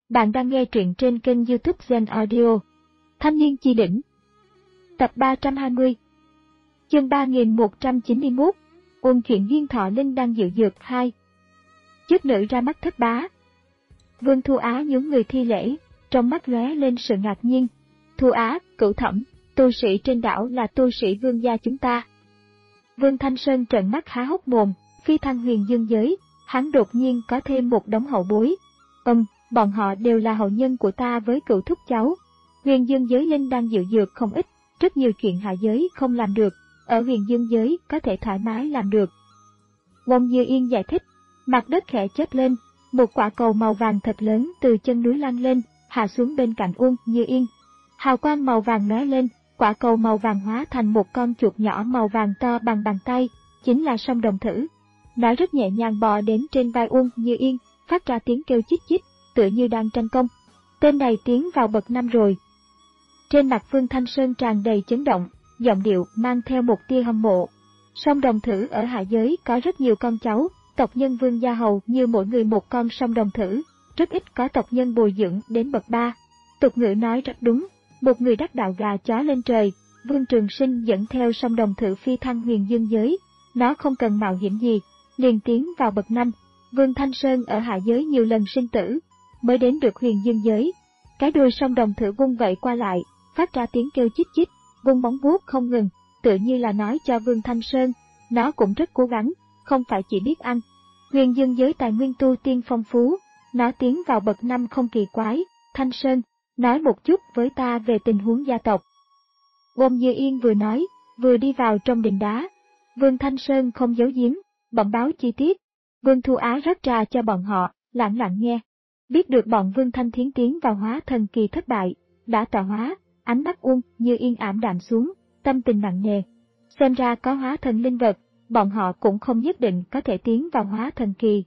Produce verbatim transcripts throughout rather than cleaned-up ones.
Bạn đang nghe truyện trên kênh YouTube Zen Audio. Thanh niên chi đỉnh. Tập ba trăm hai mươi. Chương ba nghìn một trăm chín mươi mốt. Ôn chuyện duyên thọ linh đang dự dược hai. Chức nữ ra mắt thất bá. Vương Thu Á nhún người thi lễ, trong mắt lóe lên sự ngạc nhiên. Thu Á, Cửu Thẩm, tu sĩ trên đảo là tu sĩ vương gia chúng ta. Vương Thanh Sơn trợn mắt há hốc mồm, phi thăng huyền dương giới, hắn đột nhiên có thêm một đống hậu bối. Ừm, bọn họ đều là hậu nhân của ta với cựu thúc cháu. Huyền dương giới linh đang dự dược không ít, rất nhiều chuyện hạ giới không làm được, ở huyền dương giới có thể thoải mái làm được. Wong Như Yên giải thích, mặt đất khẽ chớp lên, một quả cầu màu vàng thật lớn từ chân núi lăn lên, hạ xuống bên cạnh Wong Như Yên. Hào quang màu vàng lóe lên, quả cầu màu vàng hóa thành một con chuột nhỏ màu vàng to bằng bàn tay, chính là song đồng thử. Nó rất nhẹ nhàng bò đến trên vai Wong Như Yên, phát ra tiếng kêu chích chích, tựa như đang tranh công. Tên này tiến vào bậc năm rồi. Trên mặt Vương Thanh Sơn tràn đầy chấn động, giọng điệu mang theo một tia hâm mộ. Song đồng thử ở hạ giới có rất nhiều con cháu, tộc nhân Vương gia hầu như mỗi người một con song đồng thử, rất ít có tộc nhân bồi dưỡng đến bậc ba. Tục ngữ nói rất đúng, một người đắc đạo gà chó lên trời. Vương Trường Sinh dẫn theo song đồng thử phi thăng huyền dương giới, nó không cần mạo hiểm gì, liền tiến vào bậc năm. Vương Thanh Sơn ở hạ giới nhiều lần sinh tử, mới đến được huyền dương giới. Cái đuôi song đồng thử vung vẩy qua lại, phát ra tiếng kêu chích chích, vung móng vuốt không ngừng, tựa như là nói cho Vương Thanh Sơn, nó cũng rất cố gắng, không phải chỉ biết ăn. Huyền dương giới tài nguyên tu tiên phong phú, nó tiến vào bậc năm không kỳ quái. Thanh Sơn, nói một chút với ta về tình huống gia tộc. Wong Như Yên vừa nói, vừa đi vào trong đình đá. Vương Thanh Sơn không giấu giếm, bẩm báo chi tiết. Vương Thu Á rót trà cho bọn họ, lặng lặng nghe. Biết được bọn Vương Thanh Thiến tiến vào hóa thần kỳ thất bại, đã tọa hóa, ánh mắt Wong Như Yên ảm đạm xuống, tâm tình nặng nề. Xem ra có hóa thần linh vật, bọn họ cũng không nhất định có thể tiến vào hóa thần kỳ.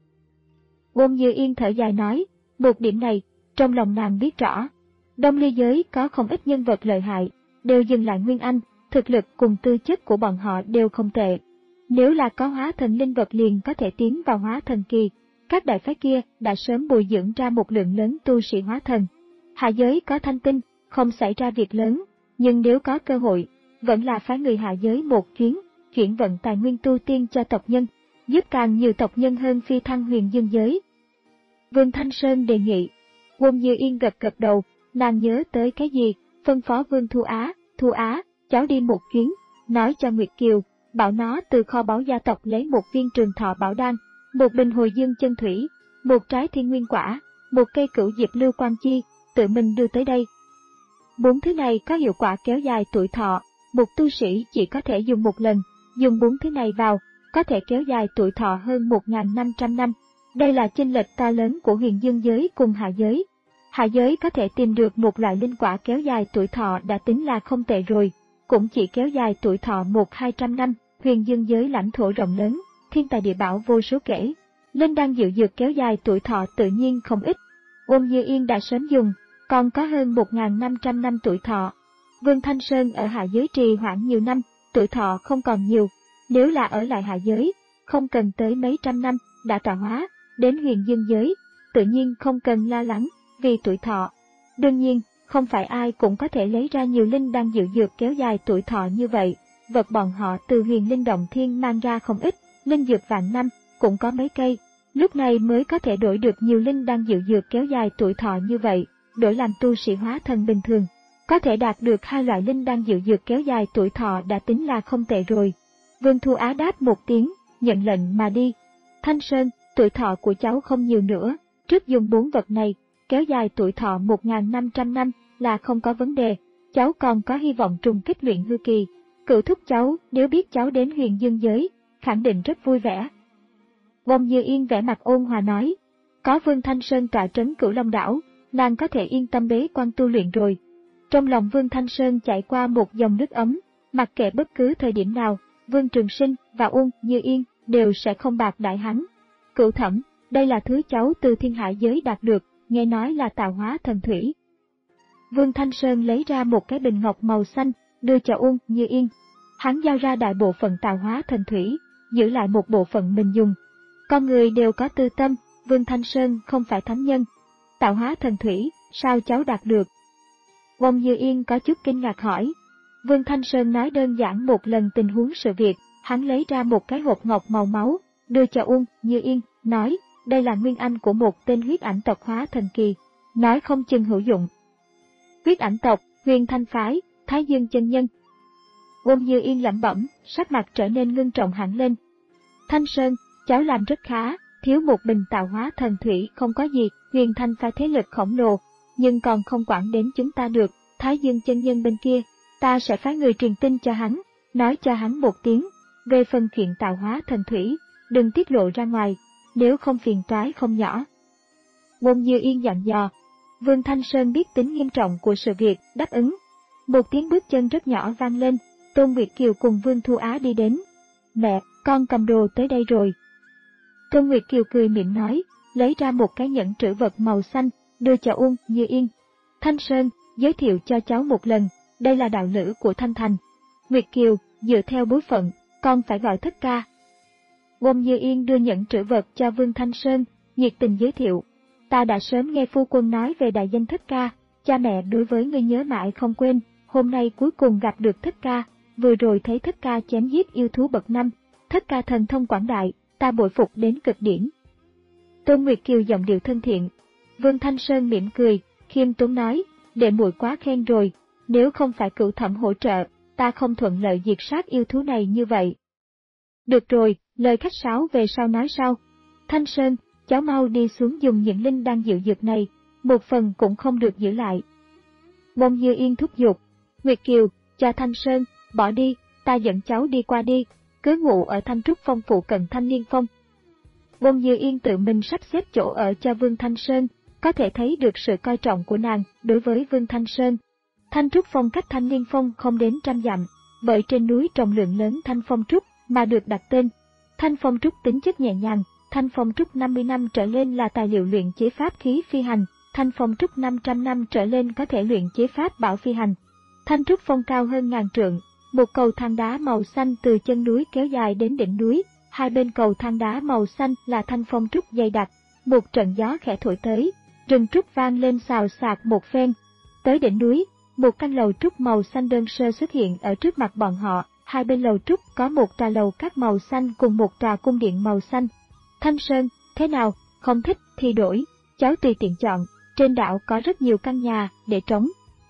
Wong Như Yên thở dài nói, một điểm này, trong lòng nàng biết rõ. Đông Ly giới có không ít nhân vật lợi hại, đều dừng lại Nguyên Anh, thực lực cùng tư chất của bọn họ đều không tệ. Nếu là có hóa thần linh vật liền có thể tiến vào hóa thần kỳ, các đại phái kia đã sớm bồi dưỡng ra một lượng lớn tu sĩ hóa thần. Hạ giới có thanh tinh, không xảy ra việc lớn, nhưng nếu có cơ hội, vẫn là phái người hạ giới một chuyến, chuyển vận tài nguyên tu tiên cho tộc nhân, giúp càng nhiều tộc nhân hơn phi thăng huyền dương giới. Vương Thanh Sơn đề nghị. Wong Như Yên gật gật đầu, nàng nhớ tới cái gì, phân phó Vương Thu Á, Thu Á, cháu đi một chuyến, nói cho Nguyệt Kiều, bảo nó từ kho báu gia tộc lấy một viên trường thọ bảo đan, một bình hồi dương chân thủy, một trái thiên nguyên quả, một cây cửu diệp lưu quang chi, tự mình đưa tới đây. Bốn thứ này có hiệu quả kéo dài tuổi thọ, một tu sĩ chỉ có thể dùng một lần, dùng bốn thứ này vào, có thể kéo dài tuổi thọ hơn một nghìn năm trăm năm. Đây là chênh lệch to lớn của huyền dương giới cùng hạ giới. Hạ giới có thể tìm được một loại linh quả kéo dài tuổi thọ đã tính là không tệ rồi, cũng chỉ kéo dài tuổi thọ một hai trăm năm. Huyền dương giới lãnh thổ rộng lớn, thiên tài địa bảo vô số kể, linh đan dự dược kéo dài tuổi thọ tự nhiên không ít. Wong Như Yên đã sớm dùng, còn có hơn một nghìn năm trăm năm tuổi thọ. Vương Thanh Sơn ở hạ giới trì hoãn nhiều năm, tuổi thọ không còn nhiều, nếu là ở lại hạ giới, không cần tới mấy trăm năm, đã tọa hóa, đến huyền dương giới, tự nhiên không cần lo lắng vì tuổi thọ. Đương nhiên, không phải ai cũng có thể lấy ra nhiều linh đan dự dược kéo dài tuổi thọ như vậy, vật bọn họ từ huyền linh động thiên mang ra không ít, linh dược vạn năm, cũng có mấy cây, lúc này mới có thể đổi được nhiều linh đan dự dược kéo dài tuổi thọ như vậy, đổi làm tu sĩ hóa thần bình thường. Có thể đạt được hai loại linh đan dự dược kéo dài tuổi thọ đã tính là không tệ rồi. Vương Thu Á đáp một tiếng, nhận lệnh mà đi. Thanh Sơn, tuổi thọ của cháu không nhiều nữa, trước dùng bốn vật này, kéo dài tuổi thọ một nghìn năm trăm năm là không có vấn đề, cháu còn có hy vọng trùng kích luyện hư kỳ. Cựu thúc cháu, nếu biết cháu đến huyền dương giới, khẳng định rất vui vẻ. Wong Như Yên vẻ mặt ôn hòa nói, có Vương Thanh Sơn tọa trấn Cửu Long đảo, nàng có thể yên tâm bế quan tu luyện rồi. Trong lòng Vương Thanh Sơn chạy qua một dòng nước ấm, mặc kệ bất cứ thời điểm nào, Vương Trường Sinh và Wong Như Yên đều sẽ không bạc đại hắn. Cửu Thẩm, đây là thứ cháu từ thiên hạ giới đạt được, nghe nói là tạo hóa thần thủy. Vương Thanh Sơn lấy ra một cái bình ngọc màu xanh, đưa cho Wong Như Yên. Hắn giao ra đại bộ phận tạo hóa thần thủy, giữ lại một bộ phận mình dùng. Con người đều có tư tâm, Vương Thanh Sơn không phải thánh nhân. Tạo hóa thần thủy, sao cháu đạt được? Ông Như Yên có chút kinh ngạc hỏi. Vương Thanh Sơn nói đơn giản một lần tình huống sự việc, hắn lấy ra một cái hộp ngọc màu máu, đưa cho Uông Như Yên, nói, đây là nguyên anh của một tên huyết ảnh tộc hóa thần kỳ, nói không chừng hữu dụng. Huyết ảnh tộc, Huyền Thanh phái, Thái Dương chân nhân. Uông Như Yên lẩm bẩm, sắc mặt trở nên ngưng trọng hẳn lên. Thanh Sơn, cháu làm rất khá, thiếu một bình tạo hóa thần thủy không có gì, Huyền Thanh phái thế lực khổng lồ, nhưng còn không quản đến chúng ta được, Thái Dương chân nhân bên kia, ta sẽ phái người truyền tin cho hắn, nói cho hắn một tiếng, về phần chuyện tạo hóa thần thủy, đừng tiết lộ ra ngoài, nếu không phiền toái không nhỏ. Uông Như Yên dặn dò. Vương Thanh Sơn biết tính nghiêm trọng của sự việc, đáp ứng. Một tiếng bước chân rất nhỏ vang lên, Tôn Nguyệt Kiều cùng Vương Thu Á đi đến. Mẹ, con cầm đồ tới đây rồi. Tôn Nguyệt Kiều cười mỉm nói, lấy ra một cái nhẫn trữ vật màu xanh, đưa cho Uông Như Yên. Thanh Sơn, giới thiệu cho cháu một lần, đây là đạo lữ của Thanh Thành. Nguyệt Kiều, dựa theo bối phận, con phải gọi thất ca. Uông Như Yên đưa nhẫn trữ vật cho Vương Thanh Sơn, nhiệt tình giới thiệu. Ta đã sớm nghe phu quân nói về đại danh thất ca, cha mẹ đối với ngươi nhớ mãi không quên, hôm nay cuối cùng gặp được thất ca, vừa rồi thấy thất ca chém giết yêu thú bậc năm, thất ca thần thông quảng đại, ta bội phục đến cực điểm. Tôn Nguyệt Kiều giọng điệu thân thiện. Vương Thanh Sơn mỉm cười, khiêm tốn nói, đệ muội quá khen rồi, nếu không phải cửu thẩm hỗ trợ, ta không thuận lợi diệt sát yêu thú này như vậy. Được rồi, lời khách sáo về sau nói sau. Thanh Sơn, cháu mau đi xuống dùng những linh đan dịu dược này, một phần cũng không được giữ lại. Uông Như Yên thúc giục. Nguyệt Kiều, cho Thanh Sơn, bỏ đi, ta dẫn cháu đi qua đi, cứ ngủ ở Thanh Trúc Phong phụ cận Thanh Liên Phong. Uông Như Yên tự mình sắp xếp chỗ ở cho Vương Thanh Sơn, có thể thấy được sự coi trọng của nàng đối với Vương Thanh Sơn. Thanh Trúc Phong cách Thanh Liên Phong không đến trăm dặm, bởi trên núi trồng lượng lớn thanh phong trúc mà được đặt tên. Thanh phong trúc tính chất nhẹ nhàng, thanh phong trúc năm mươi năm trở lên là tài liệu luyện chế pháp khí phi hành, thanh phong trúc năm trăm năm trở lên có thể luyện chế pháp bảo phi hành. Thanh trúc phong cao hơn ngàn trượng, một cầu thang đá màu xanh từ chân núi kéo dài đến đỉnh núi, hai bên cầu thang đá màu xanh là thanh phong trúc dày đặc, một trận gió khẽ thổi tới, rừng trúc vang lên xào xạc một phen. Tới đỉnh núi, một căn lầu trúc màu xanh đơn sơ xuất hiện ở trước mặt bọn họ, hai bên lầu trúc có một trà lầu cát màu xanh cùng một trà cung điện màu xanh. Thanh Sơn, thế nào, không thích thì đổi, cháu tùy tiện chọn, trên đảo có rất nhiều căn nhà để trống.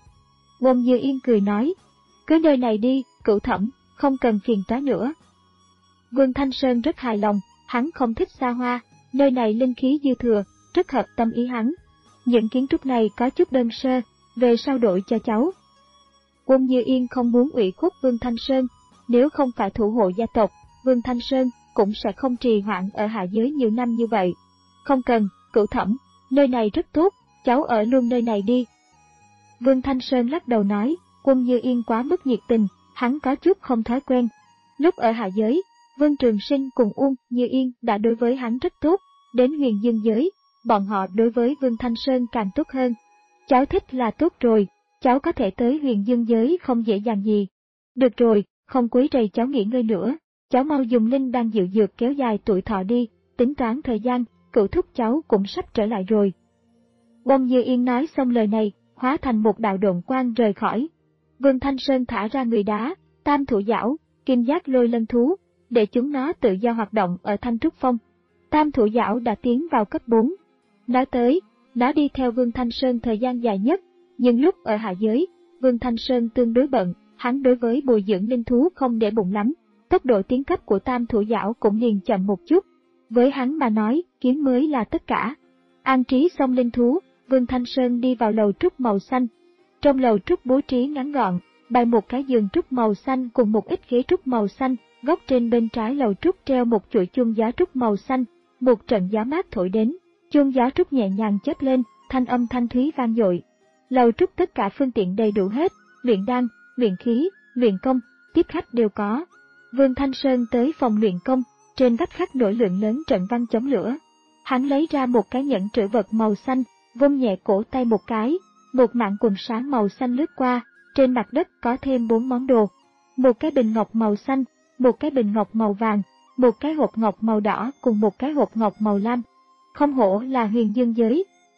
Uông Như Yên cười nói, cứ nơi này đi, cửu thẩm, không cần phiền toái nữa. Vương Thanh Sơn rất hài lòng, hắn không thích xa hoa, nơi này linh khí dư thừa, rất hợp tâm ý hắn. Những kiến trúc này có chút đơn sơ, về sau đổi cho cháu. Uông Như Yên không muốn ủy khuất Vương Thanh Sơn, nếu không phải thủ hộ gia tộc, Vương Thanh Sơn cũng sẽ không trì hoãn ở hạ giới nhiều năm như vậy. Không cần, cửu thẩm, nơi này rất tốt, cháu ở luôn nơi này đi. Vương Thanh Sơn lắc đầu nói, Uông Như Yên quá mức nhiệt tình, hắn có chút không thói quen. Lúc ở hạ giới, Vương Trường Sinh cùng Uông Như Yên đã đối với hắn rất tốt, đến Huyền Dương giới, bọn họ đối với Vương Thanh Sơn càng tốt hơn. Cháu thích là tốt rồi, cháu có thể tới Huyền Dương giới không dễ dàng gì. Được rồi, không quấy rầy cháu nghỉ ngơi nữa, cháu mau dùng linh đan dịu dược kéo dài tuổi thọ đi, tính toán thời gian, cửu thúc cháu cũng sắp trở lại rồi. Uông Như Yên nói xong lời này, hóa thành một đạo độn quang rời khỏi. Vương Thanh Sơn thả ra người đá, tam thủ giảo, kim giác lôi lân thú, để chúng nó tự do hoạt động ở Thanh Trúc Phong. Tam thủ giảo đã tiến vào cấp bốn. Nói tới, nó đi theo Vương Thanh Sơn thời gian dài nhất, nhưng lúc ở hạ giới, Vương Thanh Sơn tương đối bận, hắn đối với bồi dưỡng linh thú không để bụng lắm, tốc độ tiến cấp của tam thủ giảo cũng liền chậm một chút. Với hắn mà nói, kiếm mới là tất cả. An trí xong linh thú, Vương Thanh Sơn đi vào lầu trúc màu xanh. Trong lầu trúc bố trí ngắn gọn, bày một cái giường trúc màu xanh cùng một ít ghế trúc màu xanh, góc trên bên trái lầu trúc treo một chuỗi chuông gió trúc màu xanh, một trận gió mát thổi đến, chuông gió trúc nhẹ nhàng chớp lên, thanh âm thanh thúy vang dội. Lầu trúc tất cả phương tiện đầy đủ hết, luyện đan, luyện khí, luyện công, tiếp khách đều có. Vương Thanh Sơn tới phòng luyện công, trên vách khắc nổi lượng lớn trận văn chống lửa. Hắn lấy ra một cái nhẫn trữ vật màu xanh, vung nhẹ cổ tay một cái, một mảng quần sáng màu xanh lướt qua, trên mặt đất có thêm bốn món đồ. Một cái bình ngọc màu xanh, một cái bình ngọc màu vàng, một cái hộp ngọc màu đỏ cùng một cái hộp ngọc màu lam. Không hổ là Huyền Dương giới,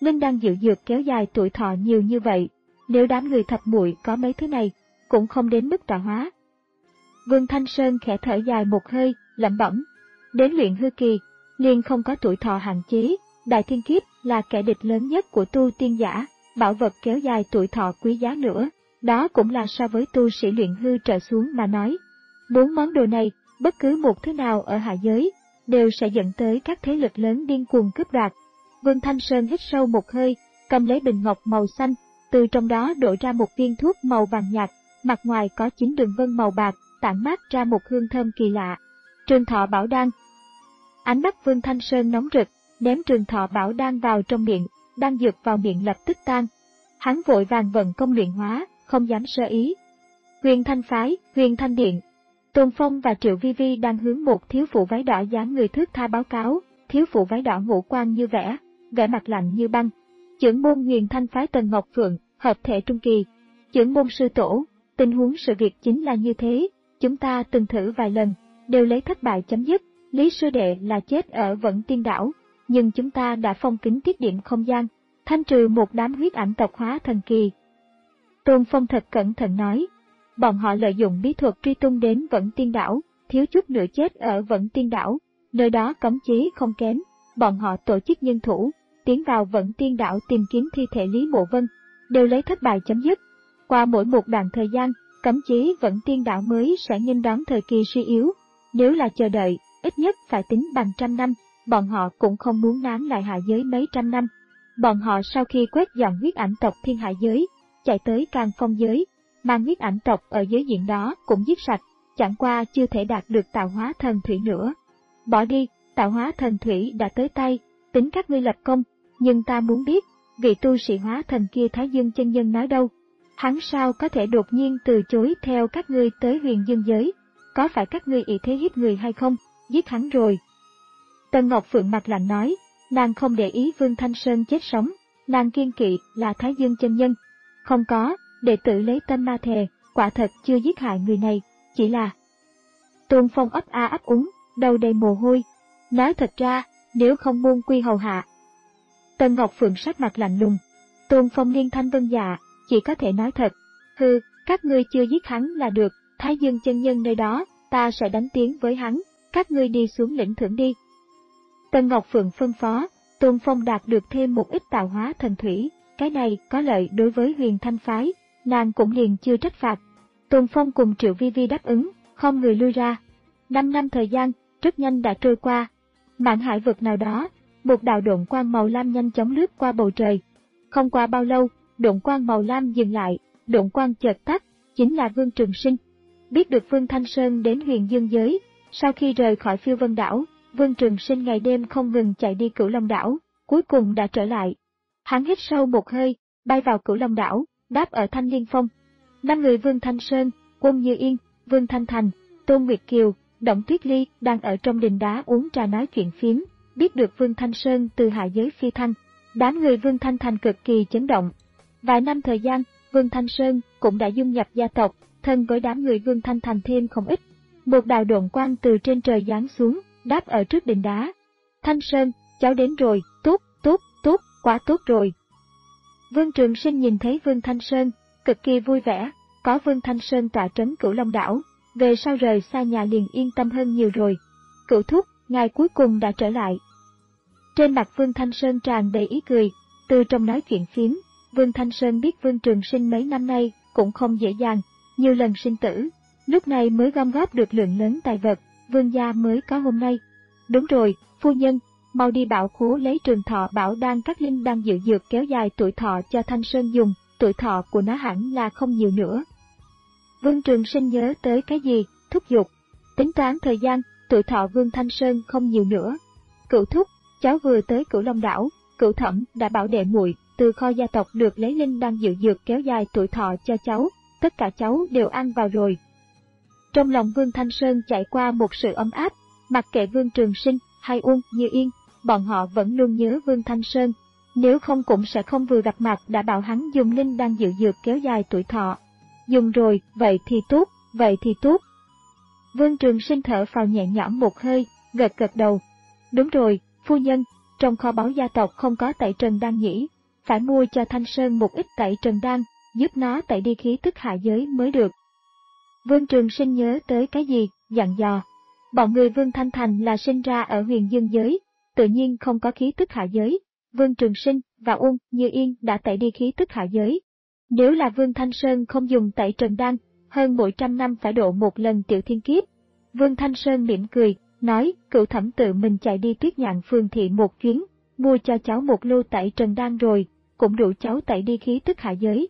linh đan dịu dược kéo dài tuổi thọ nhiều như vậy, nếu đám người Thập muội có mấy thứ này, cũng không đến mức tạo hóa. Vương Thanh Sơn khẽ thở dài một hơi, lẩm bẩm, đến luyện hư kỳ, liền không có tuổi thọ hạn chế, Đại Thiên Kiếp là kẻ địch lớn nhất của tu tiên giả, bảo vật kéo dài tuổi thọ quý giá nữa, đó cũng là so với tu sĩ luyện hư trở xuống mà nói. Bốn món đồ này, bất cứ một thứ nào ở hạ giới, đều sẽ dẫn tới các thế lực lớn điên cuồng cướp đoạt. Vương Thanh Sơn hít sâu một hơi, cầm lấy bình ngọc màu xanh, từ trong đó đổ ra một viên thuốc màu vàng nhạt, mặt ngoài có chín đường vân màu bạc, tản mát ra một hương thơm kỳ lạ. Trường thọ bảo đan. Ánh mắt Vương Thanh Sơn nóng rực, ném trường thọ bảo đan vào trong miệng, đan dược vào miệng lập tức tan. Hắn vội vàng vận công luyện hóa, không dám sơ ý. Huyền Thanh phái, Huyền Thanh điện. Tôn Phong và Triệu Vi Vi đang hướng một thiếu phụ váy đỏ dáng người thướt tha báo cáo, thiếu phụ váy đỏ ngũ quan như vẽ, vẻ mặt lạnh như băng. Chưởng môn Huyền Thanh phái Tần Ngọc Phượng, hợp thể trung kỳ. Chưởng môn sư tổ, tình huống sự việc chính là như thế, chúng ta từng thử vài lần, đều lấy thất bại chấm dứt. Lý sư đệ là chết ở Vẫn Tiên đảo, nhưng chúng ta đã phong kín tiết điểm không gian, thanh trừ một đám huyết ảnh tộc hóa thần kỳ. Tôn Phong thật cẩn thận nói, bọn họ lợi dụng bí thuật truy tung đến Vẫn Tiên đảo, thiếu chút nữa chết ở Vẫn Tiên đảo, nơi đó cấm chế không kém, bọn họ tổ chức nhân thủ, tiến vào Vẫn Tiên đảo tìm kiếm thi thể Lý Mộ Vân, đều lấy thất bại chấm dứt. Qua mỗi một đoạn thời gian, cấm chế Vẫn Tiên đảo mới sẽ nghênh đón thời kỳ suy yếu, nếu là chờ đợi, ít nhất phải tính bằng trăm năm, bọn họ cũng không muốn nán lại hạ giới mấy trăm năm. Bọn họ sau khi quét dọn huyết ảnh tộc thiên hạ giới, chạy tới Càn Phong giới, mang huyết ảnh tộc ở giới diện đó cũng giết sạch, chẳng qua chưa thể đạt được tạo hóa thần thủy nữa. Bỏ đi, tạo hóa thần thủy đã tới tay, tính các ngươi lập công, nhưng ta muốn biết, vị tu sĩ hóa thần kia Thái Dương chân nhân nói đâu? Hắn sao có thể đột nhiên từ chối theo các ngươi tới Huyền Dương giới? Có phải các ngươi ý thế hiếp người hay không? Giết hắn rồi. Tần Ngọc Phượng mặt lạnh nói, nàng không để ý Vương Thanh Sơn chết sống, nàng kiên kỵ là Thái Dương chân nhân. Không có, đệ tử lấy tâm ma thề, quả thật chưa giết hại người này, chỉ là... Tôn Phong ấp a ấp úng, đầu đầy mồ hôi. Nói thật ra, nếu không môn quy hầu hạ. Tần Ngọc Phượng sắc mặt lạnh lùng. Tôn Phong liên thanh vân dạ, chỉ có thể nói thật. Hừ, các ngươi chưa giết hắn là được, Thái Dương chân nhân nơi đó, ta sẽ đánh tiếng với hắn, các ngươi đi xuống lĩnh thưởng đi. Tần Ngọc Phượng phân phó, Tôn Phong đạt được thêm một ít tạo hóa thần thủy, cái này có lợi đối với Huyền Thanh phái, nàng cũng liền chưa trách phạt. Tôn Phong cùng Triệu Vi Vi đáp ứng, không người lui ra. Năm năm thời gian, rất nhanh đã trôi qua. Mạn hải vực nào đó, một đạo độn quang màu lam nhanh chóng lướt qua bầu trời. Không qua bao lâu, độn quang màu lam dừng lại, độn quang chợt tắt, chính là Vương Trường Sinh. Biết được Vương Thanh Sơn đến Huyền Dương giới, sau khi rời khỏi Phiêu Vân đảo, Vương Trường Sinh ngày đêm không ngừng chạy đi Cửu Long đảo, cuối cùng đã trở lại. Hắn hít sâu một hơi, bay vào Cửu Long đảo, đáp ở Thanh Liên Phong. Năm người Vương Thanh Sơn, Quân Như Yên, Vương Thanh Thành, Tôn Nguyệt Kiều, Động Tuyết Ly đang ở trong đình đá uống trà nói chuyện phiếm, biết được Vương Thanh Sơn từ hạ giới phi thăng, đám người Vương Thanh Thành cực kỳ chấn động. Vài năm thời gian, Vương Thanh Sơn cũng đã dung nhập gia tộc, thân với đám người Vương Thanh Thành thêm không ít. Một đạo độn quang từ trên trời giáng xuống, đáp ở trước đình đá. Thanh Sơn, cháu đến rồi, tốt, tốt, tốt, quá tốt rồi. Vương Trường Sinh nhìn thấy Vương Thanh Sơn, cực kỳ vui vẻ, có Vương Thanh Sơn tọa trấn Cửu Long đảo, về sau rời xa nhà liền yên tâm hơn nhiều rồi. Cửu thúc, ngài cuối cùng đã trở lại. Trên mặt Vương Thanh Sơn tràn đầy ý cười, từ trong nói chuyện phiếm, Vương Thanh Sơn biết Vương Trường Sinh mấy năm nay cũng không dễ dàng, nhiều lần sinh tử, lúc này mới gom góp được lượng lớn tài vật, Vương gia mới có hôm nay. Đúng rồi, phu nhân, mau đi bảo khố lấy trường thọ bảo đan các linh đan dự dược kéo dài tuổi thọ cho Thanh Sơn dùng, tuổi thọ của nó hẳn là không nhiều nữa. Vương Trường Sinh nhớ tới cái gì, thúc giục. Tính toán thời gian, tuổi thọ Vương Thanh Sơn không nhiều nữa. Cửu thúc, cháu vừa tới Cửu Long đảo, Cửu thẩm đã bảo đệ muội từ kho gia tộc được lấy linh đan dự dược kéo dài tuổi thọ cho cháu, tất cả cháu đều ăn vào rồi. Trong lòng Vương Thanh Sơn chạy qua một sự ấm áp, mặc kệ Vương Trường Sinh hay Uông Như Yên, bọn họ vẫn luôn nhớ Vương Thanh Sơn, nếu không cũng sẽ không vừa gặp mặt đã bảo hắn dùng linh đan dự dược kéo dài tuổi thọ. Dùng rồi, vậy thì tốt, vậy thì tốt. Vương Trường Sinh thở phào nhẹ nhõm một hơi, gật gật đầu. Đúng rồi, phu nhân, trong kho báu gia tộc không có tẩy trần đan nhỉ, phải mua cho Thanh Sơn một ít tẩy trần đan, giúp nó tẩy đi khí tức hạ giới mới được. Vương Trường Sinh nhớ tới cái gì, dặn dò. Bọn người Vương Thanh Thành là sinh ra ở huyền dương giới, tự nhiên không có khí tức hạ giới. Vương Trường Sinh và Uông Như Yên đã tẩy đi khí tức hạ giới. Nếu là Vương Thanh Sơn không dùng tẩy trần đan, hơn mỗi trăm năm phải độ một lần tiểu thiên kiếp. Vương Thanh Sơn mỉm cười, nói Cửu Thẩm tự mình chạy đi Tuyết Nhạn phường thị một chuyến, mua cho cháu một lô tẩy trần đan rồi, cũng đủ cháu tẩy đi khí tức hạ giới.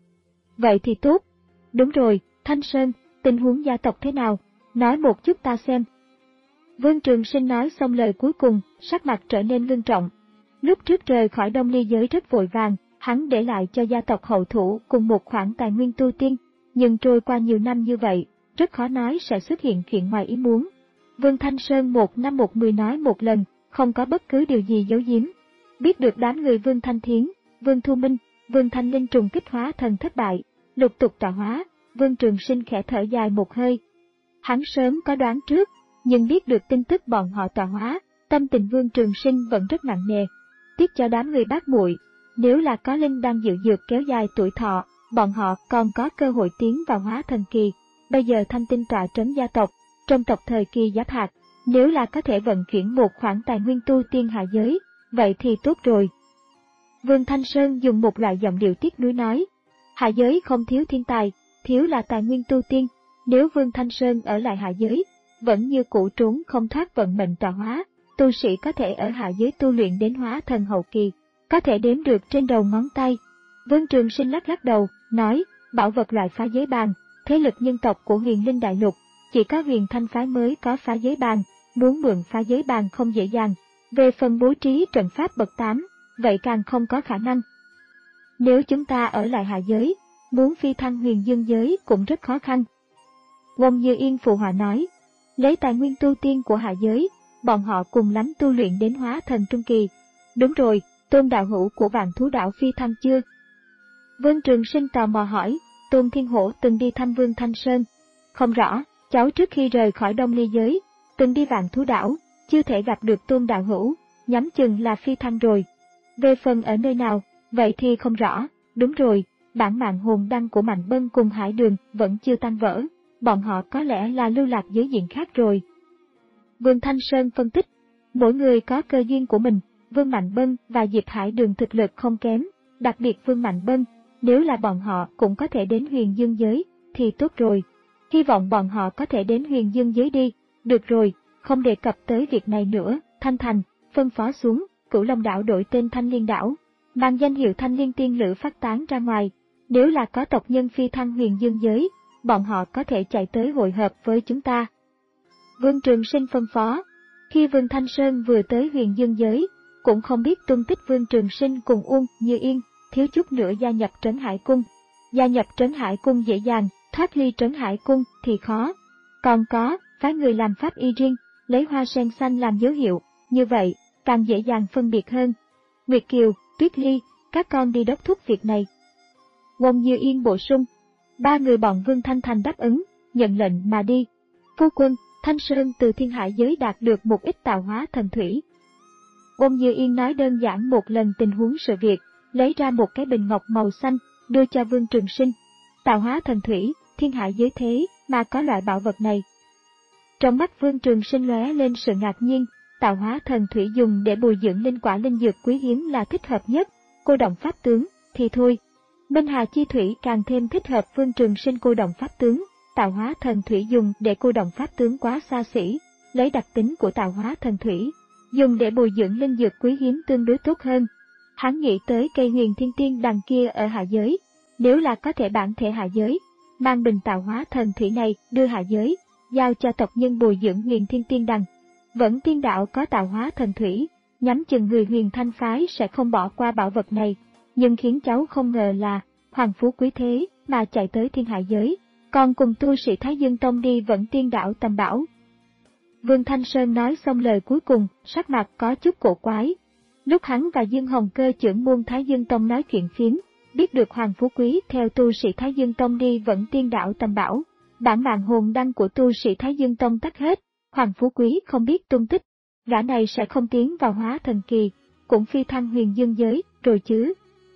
Vậy thì tốt. Đúng rồi, Thanh Sơn, tình huống gia tộc thế nào? Nói một chút ta xem. Vương Trường Sinh nói xong lời cuối cùng, sắc mặt trở nên ngưng trọng. Lúc trước rời khỏi Đông Ly giới rất vội vàng, hắn để lại cho gia tộc hậu thủ cùng một khoản tài nguyên tu tiên, nhưng trôi qua nhiều năm như vậy, rất khó nói sẽ xuất hiện chuyện ngoài ý muốn. Vương Thanh Sơn một năm một mười nói một lần, không có bất cứ điều gì giấu giếm. Biết được đám người Vương Thanh Thiến, Vương Thu Minh, Vương Thanh Linh trùng kích hóa thần thất bại, lục tục tọa hóa, Vương Trường Sinh khẽ thở dài một hơi. Hắn sớm có đoán trước, nhưng biết được tin tức bọn họ tọa hóa, tâm tình Vương Trường Sinh vẫn rất nặng nề. Tiếc cho đám người bát muội, nếu là có linh đang dự dược kéo dài tuổi thọ, bọn họ còn có cơ hội tiến vào hóa thần kỳ. Bây giờ Thanh Tinh tọa trấn gia tộc, trong tộc thời kỳ giáp hạt, nếu là có thể vận chuyển một khoản tài nguyên tu tiên hạ giới, vậy thì tốt rồi. Vương Thanh Sơn dùng một loại giọng điệu tiếc nuối nói, hạ giới không thiếu thiên tài, thiếu là tài nguyên tu tiên. Nếu Vương Thanh Sơn ở lại hạ giới, vẫn như cũ trốn không thoát vận mệnh tọa hóa, tu sĩ có thể ở hạ giới tu luyện đến hóa thần hậu kỳ, có thể đếm được trên đầu ngón tay. Vương Trường Sinh lắc lắc đầu, nói, bảo vật loại phá giới bàn, thế lực nhân tộc của Huyền Linh Đại Lục, chỉ có Huyền Thanh phái mới có phá giới bàn, muốn mượn phá giới bàn không dễ dàng. Về phần bố trí trận pháp bậc tám, vậy càng không có khả năng. Nếu chúng ta ở lại hạ giới, muốn phi thăng huyền dương giới cũng rất khó khăn. Wong Như Yên phụ họa nói, lấy tài nguyên tu tiên của hạ giới, bọn họ cùng lắm tu luyện đến hóa thần trung kỳ. Đúng rồi, Tôn đạo hữu của Vạn Thú Đảo phi thăng chưa? Vương Trường Sinh tò mò hỏi, Tôn Thiên Hổ từng đi thăm Vương Thanh Sơn. Không rõ, cháu trước khi rời khỏi Đông Ly giới, từng đi Vạn Thú Đảo, chưa thể gặp được Tôn đạo hữu, nhắm chừng là phi thăng rồi. Về phần ở nơi nào, vậy thì không rõ. Đúng rồi, bản mạng hồn đăng của Mạnh Bân cùng Hải Đường vẫn chưa tan vỡ, bọn họ có lẽ là lưu lạc dưới diện khác rồi. Vương Thanh Sơn phân tích, mỗi người có cơ duyên của mình, Vương Mạnh Bân và Diệp Hải Đường thực lực không kém, đặc biệt Vương Mạnh Bân, nếu là bọn họ cũng có thể đến huyền dương giới, thì tốt rồi. Hy vọng bọn họ có thể đến huyền dương giới đi. Được rồi, không đề cập tới việc này nữa. Thanh Thành, phân phó xuống, Cửu Long đảo đổi tên Thanh Liên đảo, mang danh hiệu Thanh Liên Tiên Lữ phát tán ra ngoài. Nếu là có tộc nhân phi thăng huyền dương giới, bọn họ có thể chạy tới hội hợp với chúng ta. Vương Trường Sinh phân phó. Khi Vương Thanh Sơn vừa tới huyền dương giới, cũng không biết tung tích Vương Trường Sinh cùng Uông Như Yên, thiếu chút nữa gia nhập Trấn Hải Cung. Gia nhập Trấn Hải Cung dễ dàng, thoát ly Trấn Hải Cung thì khó. Còn có, phái người làm pháp y riêng, lấy hoa sen xanh làm dấu hiệu, như vậy, càng dễ dàng phân biệt hơn. Nguyệt Kiều, Tuyết Ly, các con đi đốc thúc việc này. Wong Như Yên bổ sung. Ba người bọn Vương Thanh Thành đáp ứng, nhận lệnh mà đi. Phu quân, Thanh Sơn từ thiên hải giới đạt được một ít tạo hóa thần thủy. Wong Như Yên nói đơn giản một lần tình huống sự việc, lấy ra một cái bình ngọc màu xanh, đưa cho Vương Trường Sinh. Tạo hóa thần thủy, thiên hải giới thế mà có loại bảo vật này. Trong mắt Vương Trường Sinh lóe lên sự ngạc nhiên, tạo hóa thần thủy dùng để bồi dưỡng linh quả linh dược quý hiếm là thích hợp nhất, cô động pháp tướng, thì thôi. Minh Hà chi thủy càng thêm thích hợp Vương Trường Sinh cô động pháp tướng, tạo hóa thần thủy dùng để cô động pháp tướng quá xa xỉ, lấy đặc tính của tạo hóa thần thủy, dùng để bồi dưỡng linh dược quý hiếm tương đối tốt hơn. Hắn nghĩ tới cây huyền thiên tiên đằng kia ở hạ giới, nếu là có thể bản thể hạ giới, mang bình tạo hóa thần thủy này đưa hạ giới, giao cho tộc nhân bồi dưỡng huyền thiên tiên đằng. Vẫn tiên đạo có tạo hóa thần thủy, nhắm chừng người huyền thanh phái sẽ không bỏ qua bảo vật này, nhưng khiến cháu không ngờ là, hoàng phú quý thế mà chạy tới thiên hạ giới, còn cùng tu sĩ Thái Dương Tông đi vẫn tiên đạo tầm bảo. Vương Thanh Sơn nói xong lời cuối cùng, sắc mặt có chút cổ quái. Lúc hắn và Dương Hồng Cơ trưởng môn Thái Dương Tông nói chuyện phiếm, biết được Hoàng Phú Quý theo tu sĩ Thái Dương Tông đi vẫn tiên đạo tầm bảo, bản mạng hồn đăng của tu sĩ Thái Dương Tông tắt hết, Hoàng Phú Quý không biết tung tích, gã này sẽ không tiến vào hóa thần kỳ, cũng phi thăng huyền dương giới, rồi chứ.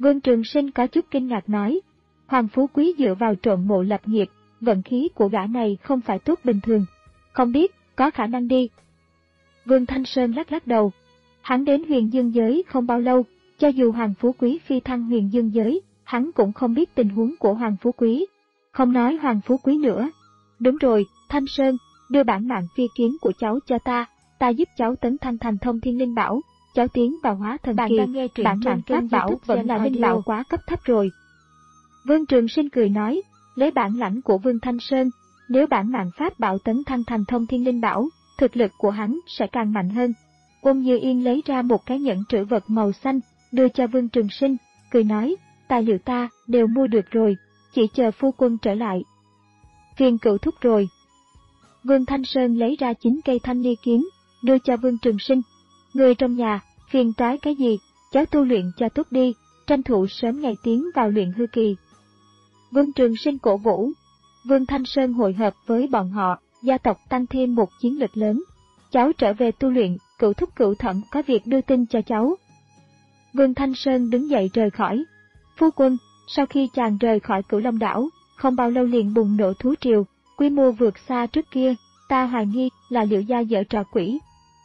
Vương Trường Sinh có chút kinh ngạc nói, Hoàng Phú Quý dựa vào trộm mộ lập nghiệp, vận khí của gã này không phải tốt bình thường. Không biết, có khả năng đi. Vương Thanh Sơn lắc lắc đầu. Hắn đến huyền dương giới không bao lâu, cho dù Hoàng Phú Quý phi thăng huyền dương giới, hắn cũng không biết tình huống của Hoàng Phú Quý. Không nói Hoàng Phú Quý nữa. Đúng rồi, Thanh Sơn, đưa bản mạng phi kiếm của cháu cho ta, ta giúp cháu tấn thăng thành thông thiên linh bảo, cháu tiến vào hóa thần kỳ, bản mạng pháp bảo vẫn là linh bảo quá cấp thấp rồi. Vương Trường Sinh cười nói, lấy bản lãnh của Vương Thanh Sơn, nếu bản mạng pháp bảo tấn thăng thành thông thiên linh bảo, thực lực của hắn sẽ càng mạnh hơn. Ôn Như Yên lấy ra một cái nhẫn trữ vật màu xanh, đưa cho Vương Trường Sinh, cười nói, tài liệu ta đều mua được rồi, chỉ chờ phu quân trở lại. Phiền cựu thúc rồi. Vương Thanh Sơn lấy ra chín cây thanh ly kiếm, đưa cho Vương Trường Sinh. Người trong nhà, phiền toái cái gì, cháu tu luyện cho tốt đi, tranh thủ sớm ngày tiến vào luyện hư kỳ. Vương Trường Sinh cổ vũ. Vương Thanh Sơn hội hợp với bọn họ, gia tộc tăng thêm một chiến lực lớn. Cháu trở về tu luyện, cựu thúc cựu thẩm có việc đưa tin cho cháu. Vương Thanh Sơn đứng dậy rời khỏi. Phu quân, sau khi chàng rời khỏi Cửu Long đảo, không bao lâu liền bùng nổ thú triều, quy mô vượt xa trước kia, ta hoài nghi là Liễu gia giở trò quỷ.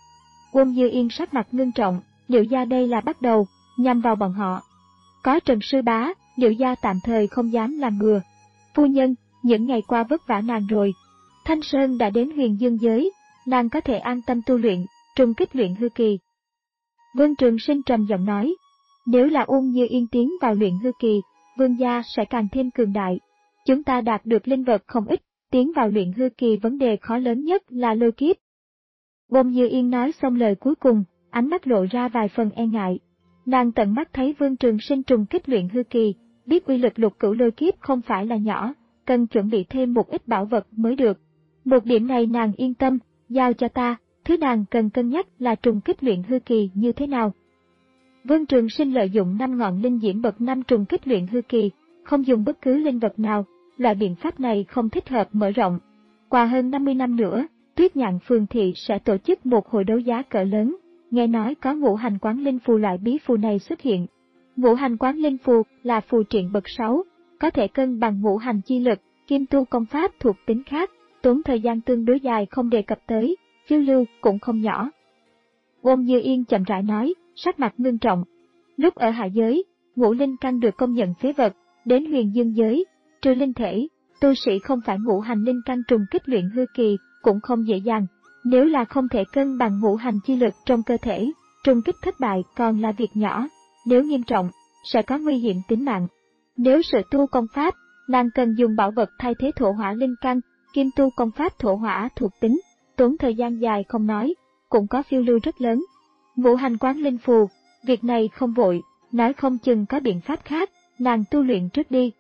Ôn Như Yên sắc mặt ngưng trọng, Liễu gia đây là bắt đầu, nhằm vào bọn họ. Có Trần Sư Bá, Liễu gia tạm thời không dám làm bừa. Phu nhân, những ngày qua vất vả nàng rồi. Thanh Sơn đã đến huyền dương giới, nàng có thể an tâm tu luyện, trùng kích luyện hư kỳ. Vương Trường Sinh trầm giọng nói, nếu là Ôn Như Yên tiến vào luyện hư kỳ, Vương gia sẽ càng thêm cường đại. Chúng ta đạt được linh vật không ít, tiến vào luyện hư kỳ vấn đề khó lớn nhất là lôi kiếp. Ôn Như Yên nói xong lời cuối cùng, ánh mắt lộ ra vài phần e ngại. Nàng tận mắt thấy Vương Trường Sinh trùng kích luyện hư kỳ, biết uy lực lục cửu lôi kiếp không phải là nhỏ, cần chuẩn bị thêm một ít bảo vật mới được. Một điểm này nàng yên tâm, giao cho ta, thứ nàng cần cân nhắc là trùng kích luyện hư kỳ như thế nào. Vương Trường Sinh lợi dụng năm ngọn linh diễm bậc năm trùng kích luyện hư kỳ, không dùng bất cứ linh vật nào, loại biện pháp này không thích hợp mở rộng. Qua hơn năm mươi năm nữa, Tuyết Nhạn Phường Thị sẽ tổ chức một hội đấu giá cỡ lớn, nghe nói có ngũ hành quán linh phù loại bí phù này xuất hiện. Ngũ hành quán linh phù là phù triện bậc sáu, có thể cân bằng ngũ hành chi lực, kim tu công pháp thuộc tính khác, tốn thời gian tương đối dài không đề cập tới, phiêu lưu cũng không nhỏ. Ôn Như Yên chậm rãi nói, sắc mặt ngưng trọng. Lúc ở hạ giới, ngũ linh căn được công nhận phế vật, đến huyền dương giới, trừ linh thể, tu sĩ không phải ngũ hành linh căn trùng kích luyện hư kỳ cũng không dễ dàng. Nếu là không thể cân bằng ngũ hành chi lực trong cơ thể, trùng kích thất bại còn là việc nhỏ, nếu nghiêm trọng, sẽ có nguy hiểm tính mạng. Nếu sự tu công pháp, nàng cần dùng bảo vật thay thế thổ hỏa linh căn, kim tu công pháp thổ hỏa thuộc tính, tốn thời gian dài không nói, cũng có phiêu lưu rất lớn. Ngũ hành quán linh phù, việc này không vội, nói không chừng có biện pháp khác, nàng tu luyện trước đi.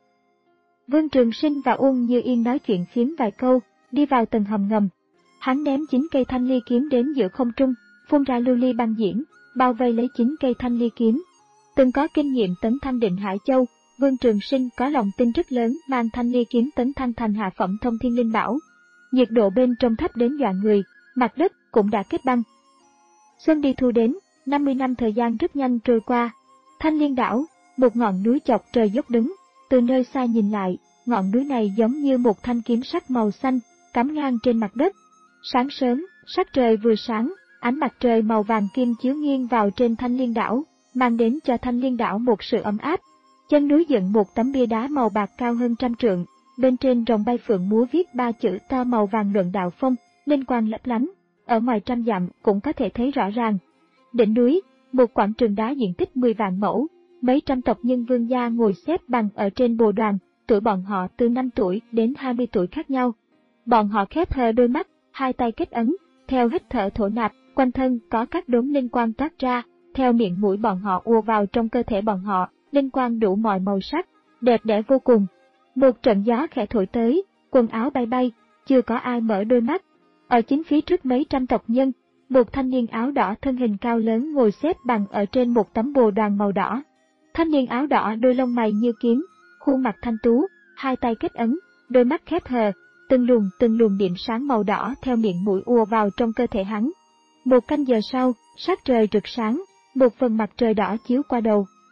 Vương Trường Sinh và Ôn Như Yên nói chuyện phiếm vài câu, đi vào tầng hầm ngầm. Hắn ném chín cây thanh ly kiếm đến giữa không trung, phun ra lưu ly băng diễm, bao vây lấy chín cây thanh ly kiếm. Từng có kinh nghiệm tấn thăng Định Hải Châu, Vương Trường Sinh có lòng tin rất lớn mang thanh ly kiếm tấn thăng thành hạ phẩm thông thiên linh bảo. Nhiệt độ bên trong thấp đến dọa người, mặt đất cũng đã kết băng. Xuân đi thu đến, năm mươi năm thời gian rất nhanh trôi qua. Thanh Liên đảo, một ngọn núi chọc trời dốc đứng, từ nơi xa nhìn lại, ngọn núi này giống như một thanh kiếm sắc màu xanh, cắm ngang trên mặt đất. Sáng sớm, sắc trời vừa sáng, ánh mặt trời màu vàng kim chiếu nghiêng vào trên Thanh Liên đảo, mang đến cho Thanh Liên đảo một sự ấm áp. Chân núi dựng một tấm bia đá màu bạc cao hơn trăm trượng, bên trên rồng bay phượng múa viết ba chữ to màu vàng Luận Đạo Phong, linh quang lấp lánh, ở ngoài trăm dặm cũng có thể thấy rõ ràng. Đỉnh núi, một quảng trường đá diện tích mười vạn mẫu, mấy trăm tộc nhân vương gia ngồi xếp bằng ở trên bồ đoàn, tuổi bọn họ từ năm tuổi đến hai mươi tuổi khác nhau. Bọn họ khép hờ đôi mắt, hai tay kết ấn, theo hít thở thổ nạp, quanh thân có các đốm linh quang toát ra, theo miệng mũi bọn họ ùa vào trong cơ thể bọn họ, linh quang đủ mọi màu sắc, đẹp đẽ vô cùng. Một trận gió khẽ thổi tới, quần áo bay bay, chưa có ai mở đôi mắt. Ở chính phía trước mấy trăm tộc nhân, một thanh niên áo đỏ thân hình cao lớn ngồi xếp bằng ở trên một tấm bồ đoàn màu đỏ. Thanh niên áo đỏ đôi lông mày như kiếm, khuôn mặt thanh tú, hai tay kết ấn, đôi mắt khép hờ, từng luồng từng luồng điểm sáng màu đỏ theo miệng mũi ùa vào trong cơ thể hắn. Một canh giờ sau, sắc trời rực sáng, một phần mặt trời đỏ chiếu qua đầu,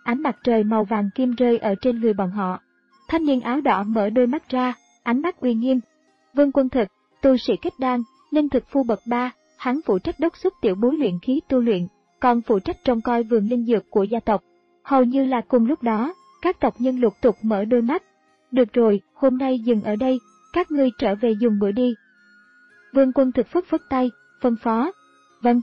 ánh mặt trời màu vàng kim rơi ở trên người bọn họ. Thanh niên áo đỏ mở đôi mắt ra, ánh mắt uy nghiêm. Vương Quân Thực, tu sĩ kết đan, linh thực phu bậc ba, hắn phụ trách đốc thúc tiểu bối luyện khí tu luyện, còn phụ trách trông coi vườn linh dược của gia tộc. Hầu như là cùng lúc đó, các tộc nhân lục tục mở đôi mắt. Được rồi, hôm nay dừng ở đây, các ngươi trở về dùng bữa đi. Vương Quân Thực phất phất tay, phân phó. Vâng.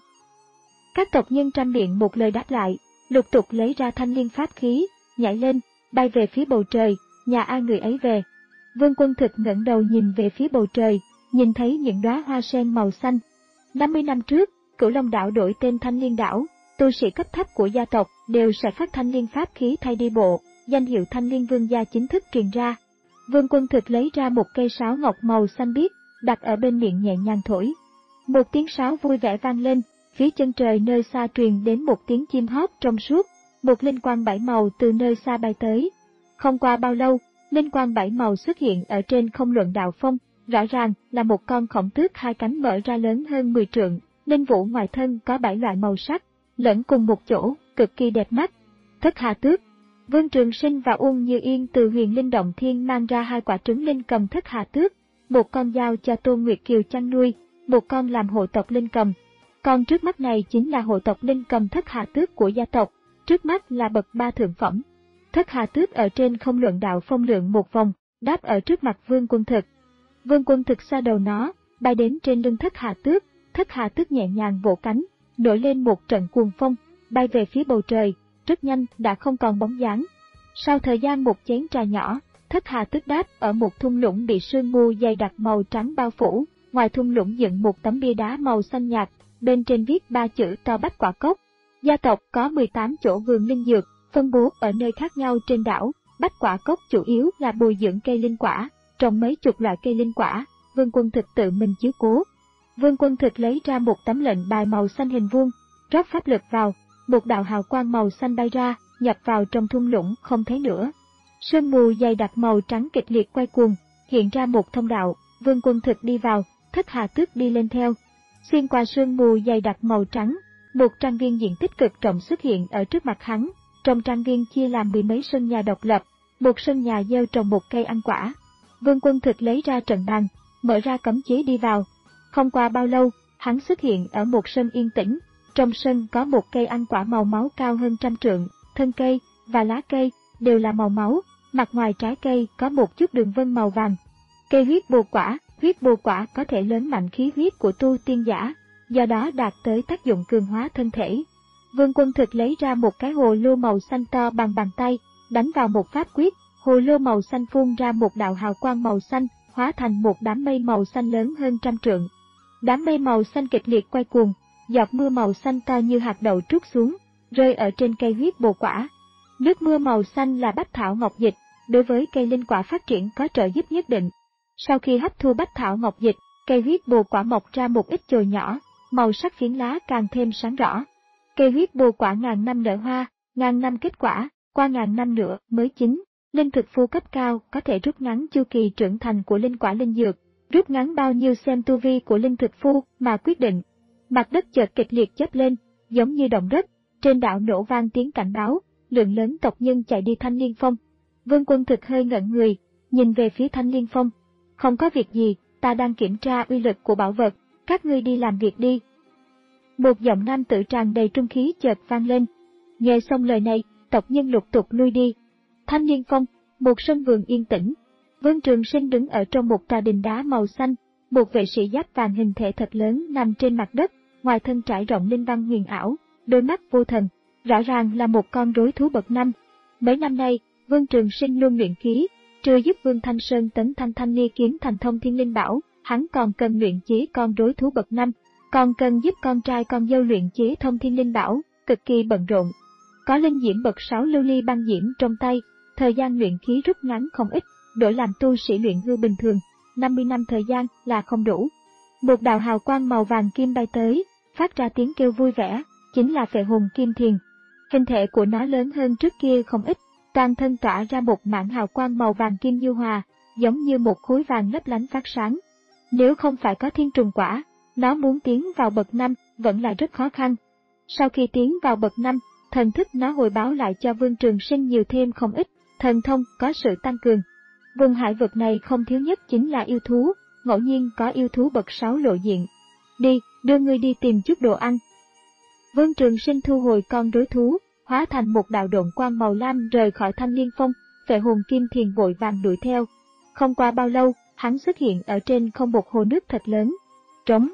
Các tộc nhân trăm miệng một lời đáp lại, lục tục lấy ra thanh liên pháp khí, nhảy lên, bay về phía bầu trời, nhà ai người ấy về. Vương Quân Thực ngẩng đầu nhìn về phía bầu trời, nhìn thấy những đóa hoa sen màu xanh. năm mươi năm trước, Cửu Long đảo đổi tên Thanh Liên đảo, tu sĩ cấp thấp của gia tộc đều sẽ phát thanh liên pháp khí thay đi bộ, danh hiệu Thanh Liên Vương gia chính thức truyền ra. Vương Quân Thực lấy ra một cây sáo ngọc màu xanh biếc, đặt ở bên miệng nhẹ nhàng thổi. Một tiếng sáo vui vẻ vang lên, phía chân trời nơi xa truyền đến một tiếng chim hót trong suốt, một linh quang bảy màu từ nơi xa bay tới. Không qua bao lâu, linh quang bảy màu xuất hiện ở trên không luận đạo phong, rõ ràng là một con khổng tước hai cánh mở ra lớn hơn mười trượng, linh vũ ngoài thân có bảy loại màu sắc, lẫn cùng một chỗ, cực kỳ đẹp mắt. Thất Hà Tước. Vương Trường Sinh và Uông Như Yên từ Huyền Linh Động Thiên mang ra hai quả trứng linh cầm Thất Hà Tước, một con giao cho Tôn Nguyệt Kiều chăn nuôi, một con làm hộ tộc linh cầm. Con trước mắt này chính là hộ tộc linh cầm Thất Hà Tước của gia tộc, trước mắt là bậc ba thượng phẩm. Thất Hà Tước ở trên không luận đạo phong lượn một vòng, đáp ở trước mặt Vương Quân Thực. Vương Quân Thực xoa đầu nó, bay đến trên lưng Thất Hà Tước, Thất Hà Tước nhẹ nhàng vỗ cánh, nổi lên một trận cuồng phong, bay về phía bầu trời, rất nhanh đã không còn bóng dáng. Sau thời gian một chén trà nhỏ, Thất Hà Tước đáp ở một thung lũng bị sương mù dày đặc màu trắng bao phủ, ngoài thung lũng dựng một tấm bia đá màu xanh nhạt, bên trên viết ba chữ to Bách Quả Cốc. Gia tộc có mười tám chỗ vườn linh dược, phân bố ở nơi khác nhau trên đảo. Bách Quả Cốc chủ yếu là bồi dưỡng cây linh quả, trồng mấy chục loại cây linh quả, Vương Quân Thực tự mình chiếu cố. Vương Quân Thực lấy ra một tấm lệnh bài màu xanh hình vuông, rót pháp lực vào, một đạo hào quang màu xanh bay ra, nhập vào trong thung lũng không thấy nữa. Sương mù dày đặc màu trắng kịch liệt quay cuồng, hiện ra một thông đạo, Vương Quân Thực đi vào, Thất Hà Tước đi lên theo. Xuyên qua sương mù dày đặc màu trắng, một trang viên diện tích cực rộng xuất hiện ở trước mặt hắn. Trong trang viên chia làm mười mấy sân nhà độc lập, một sân nhà gieo trồng một cây ăn quả. Vương Quân Thực lấy ra trận bàn, mở ra cấm chế đi vào. Không qua bao lâu, hắn xuất hiện ở một sân yên tĩnh. Trong sân có một cây ăn quả màu máu cao hơn trăm trượng, thân cây và lá cây đều là màu máu, mặt ngoài trái cây có một chút đường vân màu vàng. Cây huyết bồ quả, huyết bồ quả có thể lớn mạnh khí huyết của tu tiên giả, do đó đạt tới tác dụng cường hóa thân thể. Vương Quân Thực lấy ra một cái hồ lô màu xanh to bằng bàn tay, đánh vào một pháp quyết, hồ lô màu xanh phun ra một đạo hào quang màu xanh, hóa thành một đám mây màu xanh lớn hơn trăm trượng. Đám mây màu xanh kịch liệt quay cuồng, giọt mưa màu xanh to như hạt đậu trút xuống, rơi ở trên cây huyết bồ quả. Nước mưa màu xanh là bách thảo ngọc dịch, đối với cây linh quả phát triển có trợ giúp nhất định. Sau khi hấp thu bách thảo ngọc dịch, cây huyết bồ quả mọc ra một ít chồi nhỏ, màu sắc phiến lá càng thêm sáng rõ. Cây huyết bồ quả ngàn năm nở hoa, ngàn năm kết quả, qua ngàn năm nữa mới chín. Linh thực phu cấp cao có thể rút ngắn chu kỳ trưởng thành của linh quả linh dược, rút ngắn bao nhiêu xem tu vi của linh thực phu mà quyết định. Mặt đất chợt kịch liệt chớp lên, giống như động đất, trên đảo nổ vang tiếng cảnh báo, lượng lớn tộc nhân chạy đi Thanh Liên Phong. Vương Quân Thực hơi ngẩn người, nhìn về phía Thanh Liên Phong. Không có việc gì, ta đang kiểm tra uy lực của bảo vật, các ngươi đi làm việc đi. Một giọng nam tử tràn đầy trung khí chợt vang lên. Nghe xong lời này, tộc nhân lục tục lui đi. Thanh Liên Phong, một sân vườn yên tĩnh. Vương Trường Sinh đứng ở trong một tòa đình đá màu xanh, một vệ sĩ giáp vàng hình thể thật lớn nằm trên mặt đất, ngoài thân trải rộng linh văn huyền ảo, đôi mắt vô thần, rõ ràng là một con rối thú bậc năm. Mấy năm nay, Vương Trường Sinh luôn luyện khí, trừ giúp Vương Thanh Sơn tấn thanh thanh ly kiếm thành thông thiên linh bảo, hắn còn cần luyện chế con rối thú bậc năm, còn cần giúp con trai con dâu luyện chế thông thiên linh bảo, cực kỳ bận rộn. Có linh diễm bậc sáu lưu ly băng diễm trong tay, thời gian luyện khí rút ngắn không ít, đổi làm tu sĩ luyện hư bình thường, năm mươi năm thời gian là không đủ. Một đạo hào quang màu vàng kim bay tới, phát ra tiếng kêu vui vẻ, chính là Phệ Hồn Kim Thiền. Hình thể của nó lớn hơn trước kia không ít, toàn thân tỏa ra một mảng hào quang màu vàng kim nhu hòa, giống như một khối vàng lấp lánh phát sáng. Nếu không phải có thiên trùng quả, nó muốn tiến vào bậc năm vẫn là rất khó khăn. Sau khi tiến vào bậc năm, thần thức nó hồi báo lại cho Vương Trường Sinh nhiều thêm không ít, thần thông có sự tăng cường. Vùng hải vực này không thiếu nhất chính là yêu thú, ngẫu nhiên có yêu thú bậc sáu lộ diện. Đi, đưa ngươi đi tìm chút đồ ăn. Vương Trường Sinh thu hồi con rối thú, hóa thành một đạo độn quang màu lam rời khỏi Thanh Liên Phong, Phệ Hồn Kim Thiền vội vàng đuổi theo. Không qua bao lâu, hắn xuất hiện ở trên không một hồ nước thật lớn. Trống.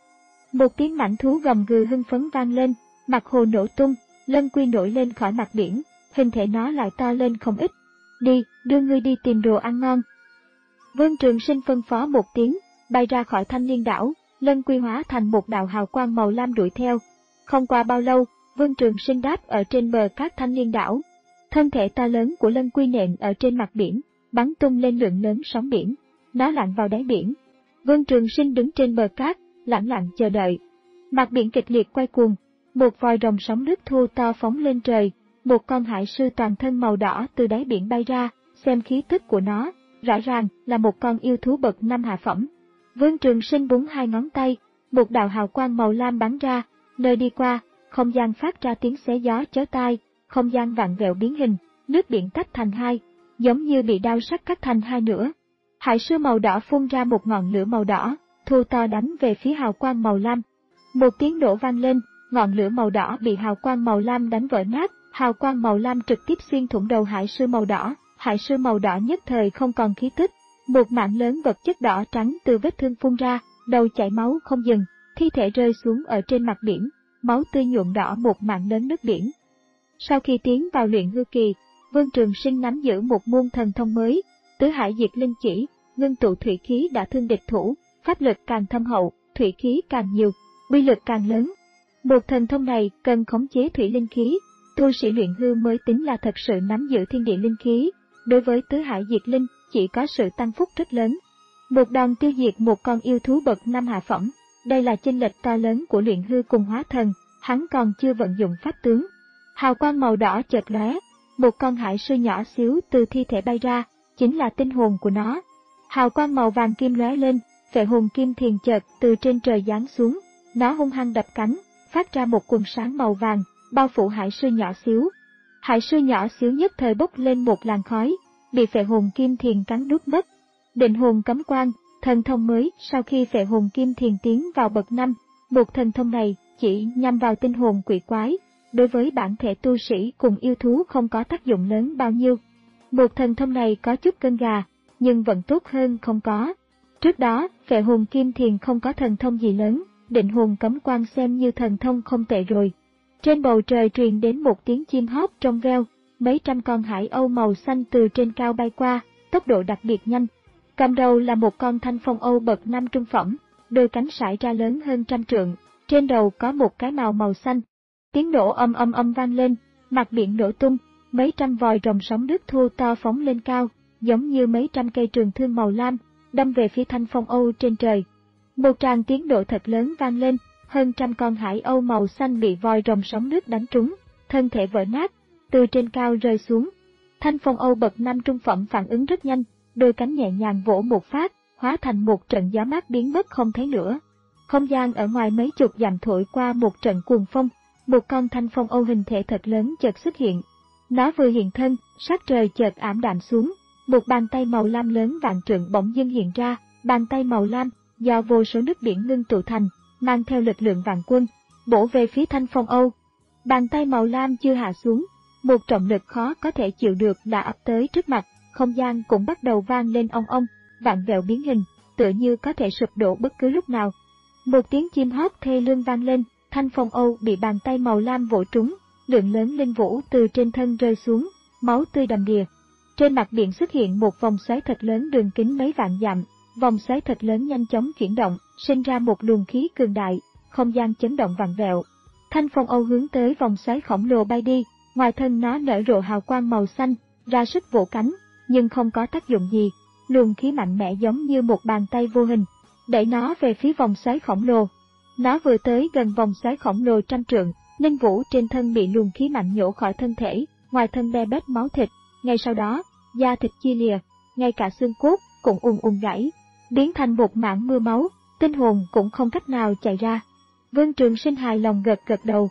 Một tiếng mãnh thú gầm gừ hưng phấn vang lên, mặt hồ nổ tung, Lân Quy nổi lên khỏi mặt biển, hình thể nó lại to lên không ít. Đi, đưa ngươi đi tìm đồ ăn ngon. Vương Trường Sinh phân phó một tiếng, bay ra khỏi Thanh Liên đảo, Lân Quy hóa thành một đạo hào quang màu lam đuổi theo. Không qua bao lâu, Vương Trường Sinh đáp ở trên bờ cát Thanh Liên đảo. Thân thể to lớn của Lân Quy nện ở trên mặt biển, bắn tung lên lượng lớn sóng biển. Nó lặn vào đáy biển. Vương Trường Sinh đứng trên bờ cát, lặng lặng chờ đợi. Mặt biển kịch liệt quay cuồng, một vòi rồng sóng nước thô to phóng lên trời, một con hải sư toàn thân màu đỏ từ đáy biển bay ra, xem khí tức của nó, rõ ràng là một con yêu thú bậc năm hạ phẩm. Vương Trường Sinh búng hai ngón tay, một đạo hào quang màu lam bắn ra, nơi đi qua, không gian phát ra tiếng xé gió chói tai, không gian vặn vẹo biến hình, nước biển tách thành hai, giống như bị đao sắc cắt thành hai nửa. Hải sư màu đỏ phun ra một ngọn lửa màu đỏ, thô to đánh về phía hào quang màu lam. Một tiếng nổ vang lên, ngọn lửa màu đỏ bị hào quang màu lam đánh vỡ nát, hào quang màu lam trực tiếp xuyên thủng đầu hải sư màu đỏ. Hải sư màu đỏ nhất thời không còn khí tức, một mảng lớn vật chất đỏ trắng từ vết thương phun ra, đầu chảy máu không dừng, thi thể rơi xuống ở trên mặt biển, máu tươi nhuộm đỏ một mảng lớn nước biển. Sau khi tiến vào luyện hư kỳ, Vương Trường Sinh nắm giữ một môn thần thông mới, Tứ Hải Diệt Linh Chỉ, ngưng tụ thủy khí đã thương địch thủ, pháp lực càng thâm hậu, thủy khí càng nhiều, uy lực càng lớn. Một thần thông này cần khống chế thủy linh khí, tu sĩ luyện hư mới tính là thật sự nắm giữ thiên địa linh khí. Đối với Tứ Hải Diệt Linh chỉ có sự tăng phúc rất lớn. Một đòn tiêu diệt một con yêu thú bậc năm hạ phẩm, đây là chênh lệch to lớn của luyện hư cùng hóa thần, hắn còn chưa vận dụng pháp tướng. Hào quang màu đỏ chợt lóe, một con hải sư nhỏ xíu từ thi thể bay ra, chính là tinh hồn của nó. Hào quang màu vàng kim lóe lên, Phệ Hồn Kim Thiền chợt từ trên trời giáng xuống, nó hung hăng đập cánh, phát ra một quần sáng màu vàng, bao phủ hải sư nhỏ xíu. Hải sư nhỏ xíu nhất thời bốc lên một làn khói, bị Phệ Hồn Kim Thiền cắn nuốt mất. Định hồn cấm quan, thần thông mới sau khi Phệ Hồn Kim Thiền tiến vào bậc năm, một thần thông này chỉ nhằm vào tinh hồn quỷ quái, đối với bản thể tu sĩ cùng yêu thú không có tác dụng lớn bao nhiêu. Một thần thông này có chút cân gà, nhưng vẫn tốt hơn không có. Trước đó, Phệ Hồn Kim Thiền không có thần thông gì lớn, định hồn cấm quan xem như thần thông không tệ rồi. Trên bầu trời truyền đến một tiếng chim hót trong veo, mấy trăm con hải âu màu xanh từ trên cao bay qua, tốc độ đặc biệt nhanh. Cầm đầu là một con thanh phong âu bậc năm trung phẩm, đôi cánh sải ra lớn hơn trăm trượng, trên đầu có một cái mào màu xanh. Tiếng nổ âm âm âm vang lên, mặt biển nổ tung, mấy trăm vòi rồng sóng nước thô to phóng lên cao, giống như mấy trăm cây trường thương màu lam, đâm về phía thanh phong âu trên trời. Một tràng tiếng nổ thật lớn vang lên, hơn trăm con hải âu màu xanh bị vòi rồng sóng nước đánh trúng, thân thể vỡ nát, từ trên cao rơi xuống. Thanh phong âu bậc năm trung phẩm phản ứng rất nhanh, đôi cánh nhẹ nhàng vỗ một phát, hóa thành một trận gió mát biến mất không thấy nữa. Không gian ở ngoài mấy chục dặm thổi qua một trận cuồng phong, một con thanh phong âu hình thể thật lớn chợt xuất hiện. Nó vừa hiện thân, sắc trời chợt ảm đạm xuống, một bàn tay màu lam lớn vạn trượng bỗng dưng hiện ra, bàn tay màu lam do vô số nước biển ngưng tụ thành, mang theo lực lượng vạn quân, bổ về phía thanh phong âu. Bàn tay màu lam chưa hạ xuống, một trọng lực khó có thể chịu được đã ập tới trước mặt, không gian cũng bắt đầu vang lên ong ong, vạn vẹo biến hình, tựa như có thể sụp đổ bất cứ lúc nào. Một tiếng chim hót thê lương vang lên, thanh phong âu bị bàn tay màu lam vỗ trúng, lượng lớn linh vũ từ trên thân rơi xuống, máu tươi đầm đìa. Trên mặt biển xuất hiện một vòng xoáy thật lớn đường kính mấy vạn dặm, vòng xoáy thật lớn nhanh chóng chuyển động, sinh ra một luồng khí cường đại, không gian chấn động vặn vẹo. Thanh phong âu hướng tới vòng xoáy khổng lồ bay đi, ngoài thân nó nở rộ hào quang màu xanh, ra sức vỗ cánh, nhưng không có tác dụng gì. Luồng khí mạnh mẽ giống như một bàn tay vô hình, đẩy nó về phía vòng xoáy khổng lồ. Nó vừa tới gần vòng xoáy khổng lồ trăm trượng, linh vũ trên thân bị luồng khí mạnh nhổ khỏi thân thể, ngoài thân be bét máu thịt. Ngay sau đó, da thịt chia lìa, ngay cả xương cốt cũng ùn ùn gãy, biến thành một mảng mưa máu, tinh hồn cũng không cách nào chạy ra. Vương Trường Sinh hài lòng gật gật đầu.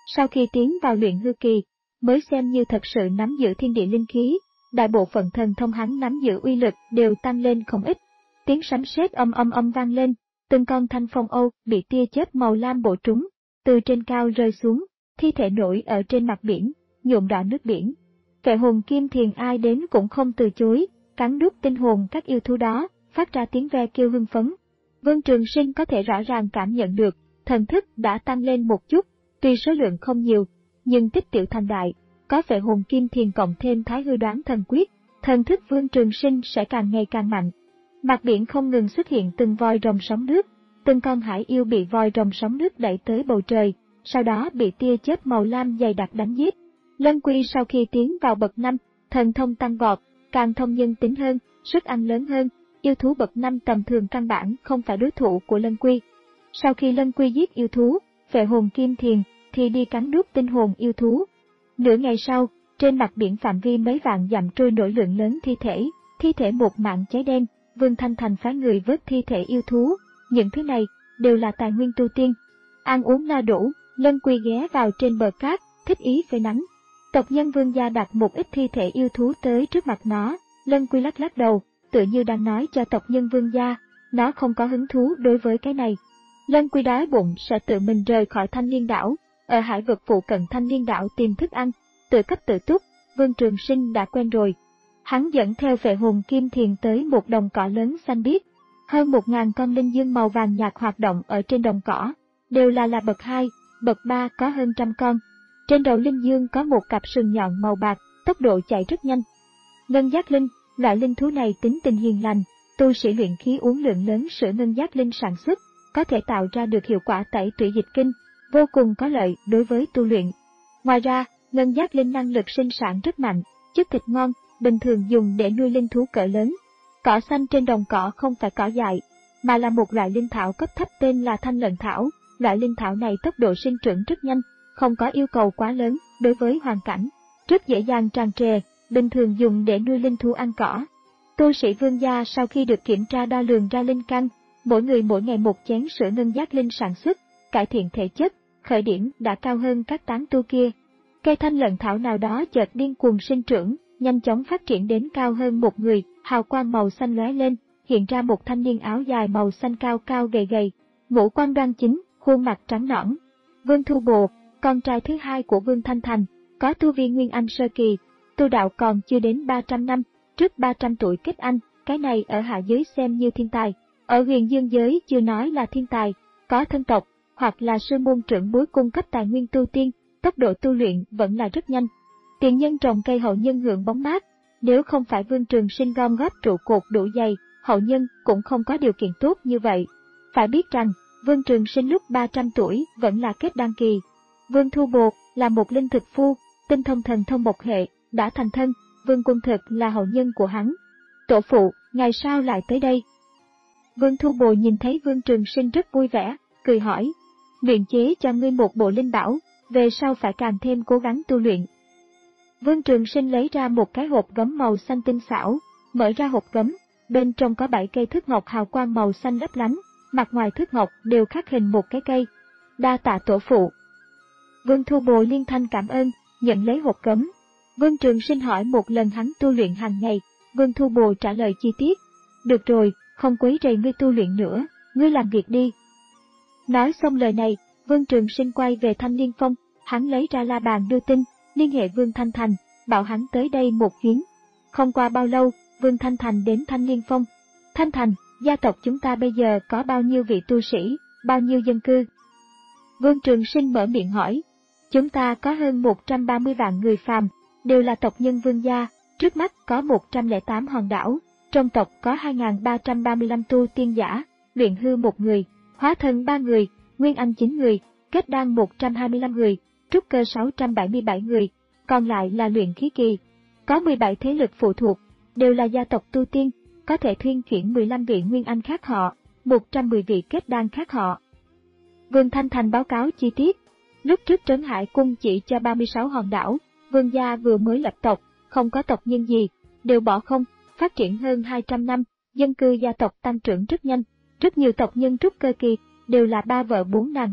Sau khi tiến vào luyện hư kỳ, mới xem như thật sự nắm giữ thiên địa linh khí, đại bộ phận thần thông hắn nắm giữ uy lực đều tăng lên không ít. Tiếng sấm sét âm âm âm vang lên, từng con thanh phong âu bị tia chớp màu lam bổ trúng, từ trên cao rơi xuống, thi thể nổi ở trên mặt biển, nhuộm đỏ nước biển. Vệ hồn kim thiền ai đến cũng không từ chối, cắn đút tinh hồn các yêu thú đó, phát ra tiếng ve kêu hưng phấn. Vương Trường Sinh có thể rõ ràng cảm nhận được, thần thức đã tăng lên một chút, tuy số lượng không nhiều, nhưng tích tiểu thành đại, có vệ hồn kim thiền cộng thêm thái hư đoán thần quyết, thần thức Vương Trường Sinh sẽ càng ngày càng mạnh. Mặt biển không ngừng xuất hiện từng voi rồng sóng nước, từng con hải yêu bị voi rồng sóng nước đẩy tới bầu trời, sau đó bị tia chớp màu lam dày đặc đánh giết. Lân Quy sau khi tiến vào bậc năm, thần thông tăng vọt, càng thông nhân tính hơn, sức ăn lớn hơn, yêu thú bậc năm tầm thường căn bản không phải đối thủ của Lân Quy. Sau khi Lân Quy giết yêu thú, vệ hồn kim thiền thì đi cắn đút tinh hồn yêu thú. Nửa ngày sau, trên mặt biển phạm vi mấy vạn dặm trôi nổi lượng lớn thi thể, thi thể một mảng cháy đen. Vương Thanh Thành phái người vớt thi thể yêu thú, những thứ này đều là tài nguyên tu tiên. Ăn uống no đủ, Lân Quy ghé vào trên bờ cát, thích ý phơi nắng. Tộc nhân Vương gia đặt một ít thi thể yêu thú tới trước mặt nó, Lân Quy lắc lắc đầu, tựa như đang nói cho tộc nhân Vương gia, nó không có hứng thú đối với cái này. Lân Quy đói bụng sẽ tự mình rời khỏi Thanh Liên đảo, ở hải vực phụ cận Thanh Liên đảo tìm thức ăn, tự cấp tự túc, Vương Trường Sinh đã quen rồi. Hắn dẫn theo vệ hồn kim thiền tới một đồng cỏ lớn xanh biếc. Hơn một ngàn con linh dương màu vàng nhạt hoạt động ở trên đồng cỏ, đều là là bậc hai, bậc ba có hơn trăm con. Trên đầu linh dương có một cặp sừng nhọn màu bạc, tốc độ chạy rất nhanh. Ngân giác linh, loại linh thú này tính tình hiền lành, tu sĩ luyện khí uống lượng lớn sữa ngân giác linh sản xuất, có thể tạo ra được hiệu quả tẩy tủy dịch kinh, vô cùng có lợi đối với tu luyện. Ngoài ra, ngân giác linh năng lực sinh sản rất mạnh, chất thịt ngon, bình thường dùng để nuôi linh thú cỡ lớn. Cỏ xanh trên đồng cỏ không phải cỏ dại, mà là một loại linh thảo cấp thấp tên là thanh lợn thảo. Loại linh thảo này tốc độ sinh trưởng rất nhanh, không có yêu cầu quá lớn đối với hoàn cảnh, rất dễ dàng tràn trề, bình thường dùng để nuôi linh thú ăn cỏ. Tu sĩ Vương gia sau khi được kiểm tra đo lường ra linh căn, mỗi người mỗi ngày một chén sữa ngân giác linh sản xuất, cải thiện thể chất, khởi điểm đã cao hơn các tán tu kia. Cây thanh lợn thảo nào đó chợt điên cuồng sinh trưởng, nhanh chóng phát triển đến cao hơn một người, hào quang màu xanh lóe lên, hiện ra một thanh niên áo dài màu xanh cao cao gầy gầy, ngũ quan đoan chính, khuôn mặt trắng nõn. Vương Thu Bồ, con trai thứ hai của Vương Thanh Thành, có tu vi Nguyên Anh sơ kỳ, tu đạo còn chưa đến ba trăm năm, trước ba trăm tuổi kết anh, cái này ở hạ giới xem như thiên tài, ở huyền dương giới chưa nói là thiên tài, có thân tộc, hoặc là sư môn trưởng bối cung cấp tài nguyên tu tiên, tốc độ tu luyện vẫn là rất nhanh. Tiền nhân trồng cây hậu nhân hưởng bóng mát, nếu không phải Vương Trường Sinh gom góp trụ cột đủ dày, hậu nhân cũng không có điều kiện tốt như vậy. Phải biết rằng, Vương Trường Sinh lúc ba trăm tuổi vẫn là kết đan kỳ. Vương Thu Bồ là một linh thực phu, tinh thông thần thông một hệ, đã thành thân, Vương Quân Thực là hậu nhân của hắn. Tổ phụ, ngày sao lại tới đây? Vương Thu Bồ nhìn thấy Vương Trường Sinh rất vui vẻ, cười hỏi, luyện chế cho ngươi một bộ linh bảo, về sau phải càng thêm cố gắng tu luyện. Vương Trường Sinh lấy ra một cái hộp gấm màu xanh tinh xảo, mở ra hộp gấm, bên trong có bảy cây thước ngọc hào quang màu xanh lấp lánh, mặt ngoài thước ngọc đều khắc hình một cái cây. Đa tạ tổ phụ. Vương Thu Bồ liên thanh cảm ơn, nhận lấy hộp gấm. Vương Trường Sinh hỏi một lần hắn tu luyện hàng ngày, Vương Thu Bồ trả lời chi tiết. Được rồi, không quấy rầy ngươi tu luyện nữa, ngươi làm việc đi. Nói xong lời này, Vương Trường Sinh quay về Thanh Liên Phong, hắn lấy ra la bàn đưa tin, liên hệ Vương Thanh Thành, bảo hắn tới đây một chuyến. Không qua bao lâu, Vương Thanh Thành đến Thanh Liên Phong. Thanh Thành, gia tộc chúng ta bây giờ có bao nhiêu vị tu sĩ, bao nhiêu dân cư? Vương Trường Sinh mở miệng hỏi. Chúng ta có hơn một trăm ba mươi vạn người phàm, đều là tộc nhân Vương gia, trước mắt có một trăm lẻ tám hòn đảo, trong tộc có hai nghìn ba trăm ba mươi lăm tu tiên giả, luyện hư một người, hóa thân ba người, nguyên anh chín người, kết đan một trăm hai mươi lăm người, trúc cơ sáu trăm bảy mươi bảy người, còn lại là luyện khí kỳ. Có mười bảy thế lực phụ thuộc, đều là gia tộc tu tiên, có thể thuyên chuyển mười lăm vị nguyên anh khác họ, một trăm mười vị kết đan khác họ. Vương Thanh Thành báo cáo chi tiết. Lúc trước Trấn Hải Cung chỉ cho ba mươi sáu hòn đảo, Vương gia vừa mới lập tộc, không có tộc nhân gì, đều bỏ không, phát triển hơn hai trăm năm, dân cư gia tộc tăng trưởng rất nhanh, rất nhiều tộc nhân trúc cơ kỳ, đều là ba vợ bốn nàng hầu,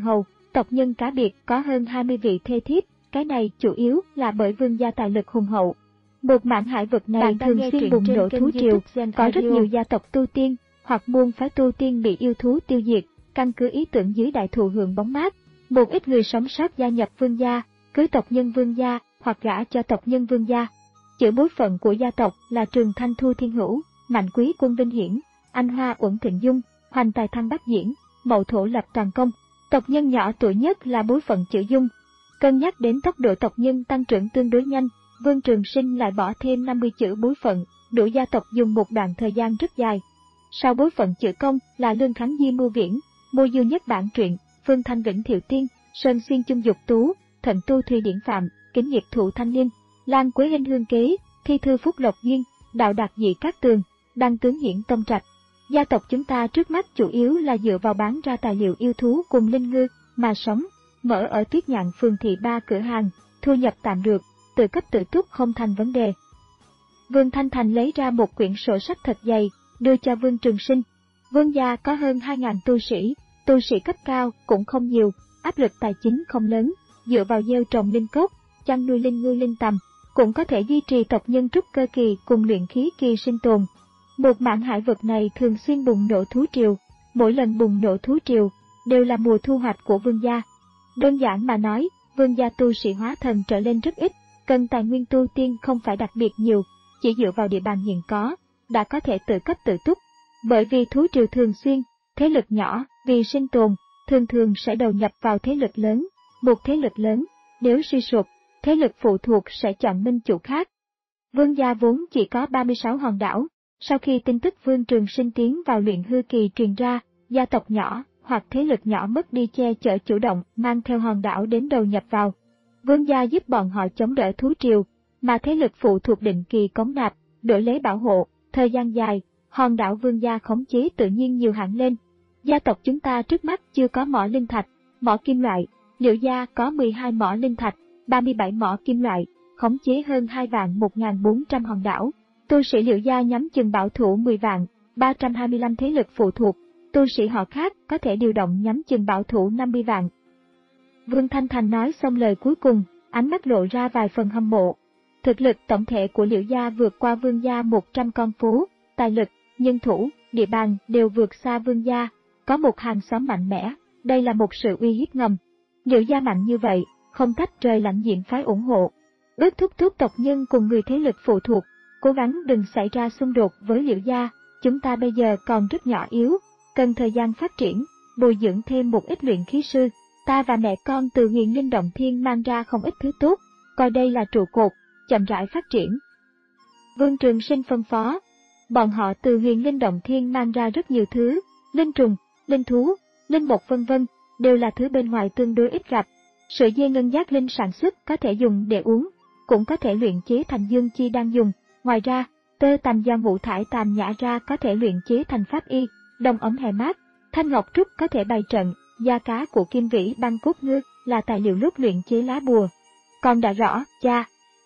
Tộc nhân cá biệt có hơn hai mươi vị thê thiếp, cái này chủ yếu là bởi vương gia tài lực hùng hậu. Một mảng hải vực này thường xuyên bùng nổ thú triều, có rất nhiều gia tộc tu tiên hoặc môn phái tu tiên bị yêu thú tiêu diệt, căn cứ ý tưởng dưới đại thụ hưởng bóng mát. Một ít người sống sót gia nhập vương gia, cưới tộc nhân vương gia hoặc gả cho tộc nhân vương gia. Chữ bối phận của gia tộc là Trường Thanh Thu Thiên Hữu, Mạnh Quý Quân Vinh Hiển, Anh Hoa Uẩn Thịnh Dung, Hoành Tài Thăng Bách Diễn, Mậu Thổ Lập Toàn Công. Tộc nhân nhỏ tuổi nhất là bối phận chữ Dung. Cân nhắc đến tốc độ tộc nhân tăng trưởng tương đối nhanh, Vương Trường Sinh lại bỏ thêm năm mươi chữ bối phận, đủ gia tộc dùng một đoạn thời gian rất dài. Sau bối phận chữ Công là Lương Khánh Di Mưu Viễn, Mô Du Nhất Bản Truyện, Phương Thanh Vĩnh Thiệu Tiên, Sơn Xuyên Chung Dục Tú, Thận Tu Thùy Điển Phạm, Kính Nghiệp Thụ Thanh Niên, Lan Quế Hinh Hương Kế, Thi Thư Phúc Lộc Duyên, Đạo Đạt Dị Cát Tường, Đăng Tướng Hiển Tông Trạch. Gia tộc chúng ta trước mắt chủ yếu là dựa vào bán ra tài liệu yêu thú cùng linh ngư mà sống, mở ở Tuyết Nhạn phường thị ba cửa hàng, thu nhập tạm được, tự cấp tự túc không thành vấn đề. Vương Thanh Thành lấy ra một quyển sổ sách thật dày, đưa cho Vương Trường Sinh. Vương gia có hơn hai nghìn tu sĩ, tu sĩ cấp cao cũng không nhiều, áp lực tài chính không lớn, dựa vào gieo trồng linh cốt, chăn nuôi linh ngư linh tầm, cũng có thể duy trì tộc nhân trúc cơ kỳ cùng luyện khí kỳ sinh tồn. Một mảng hải vực này thường xuyên bùng nổ thú triều, mỗi lần bùng nổ thú triều đều là mùa thu hoạch của vương gia. Đơn giản mà nói, vương gia tu sĩ hóa thần trở lên rất ít, cần tài nguyên tu tiên không phải đặc biệt nhiều, chỉ dựa vào địa bàn hiện có, đã có thể tự cấp tự túc. Bởi vì thú triều thường xuyên, thế lực nhỏ vì sinh tồn thường thường sẽ đầu nhập vào thế lực lớn. Một thế lực lớn, nếu suy sụp, thế lực phụ thuộc sẽ chọn minh chủ khác. Vương gia vốn chỉ có ba mươi sáu hòn đảo. Sau khi tin tức Vương Trường Sinh tiến vào luyện hư kỳ truyền ra, gia tộc nhỏ hoặc thế lực nhỏ mất đi che chở chủ động mang theo hòn đảo đến đầu nhập vào. Vương gia giúp bọn họ chống đỡ thú triều, mà thế lực phụ thuộc định kỳ cống nạp, đổi lấy bảo hộ, thời gian dài, hòn đảo Vương gia khống chế tự nhiên nhiều hẳn lên. Gia tộc chúng ta trước mắt chưa có mỏ linh thạch, mỏ kim loại, Liễu gia có mười hai mỏ linh thạch, ba mươi bảy mỏ kim loại, khống chế hơn hai vạn một nghìn bốn trăm hòn đảo. Tu sĩ Liễu gia nhắm chừng bảo thủ mười vạn, ba trăm hai mươi lăm thế lực phụ thuộc, tu sĩ họ khác có thể điều động nhắm chừng bảo thủ năm mươi vạn. Vương Thanh Thành nói xong lời cuối cùng, ánh mắt lộ ra vài phần hâm mộ. Thực lực tổng thể của Liễu gia vượt qua Vương gia một trăm con phố, tài lực, nhân thủ, địa bàn đều vượt xa Vương gia, có một hàng xóm mạnh mẽ, đây là một sự uy hiếp ngầm. Liễu gia mạnh như vậy, không tách rời lãnh diện phái ủng hộ. Ước thúc thúc tộc nhân cùng người thế lực phụ thuộc, cố gắng đừng xảy ra xung đột với Liễu gia, chúng ta bây giờ còn rất nhỏ yếu, cần thời gian phát triển, bồi dưỡng thêm một ít luyện khí sư. Ta và mẹ con từ Huyền Linh Động Thiên mang ra không ít thứ tốt, coi đây là trụ cột, chậm rãi phát triển. Vương Trường Sinh phân phó, bọn họ từ Huyền Linh Động Thiên mang ra rất nhiều thứ, linh trùng, linh thú, linh mộc vân vân, đều là thứ bên ngoài tương đối ít gặp. Sợi dây ngân giác linh sản xuất có thể dùng để uống, cũng có thể luyện chế thành dương chi đang dùng. Ngoài ra, tơ tằm do ngũ thải tàm nhã ra có thể luyện chế thành pháp y, đồng ấm hè mát, thanh ngọc trúc có thể bày trận, da cá của kim vĩ băng cốt ngư là tài liệu lúc luyện chế lá bùa. Con đã rõ, cha.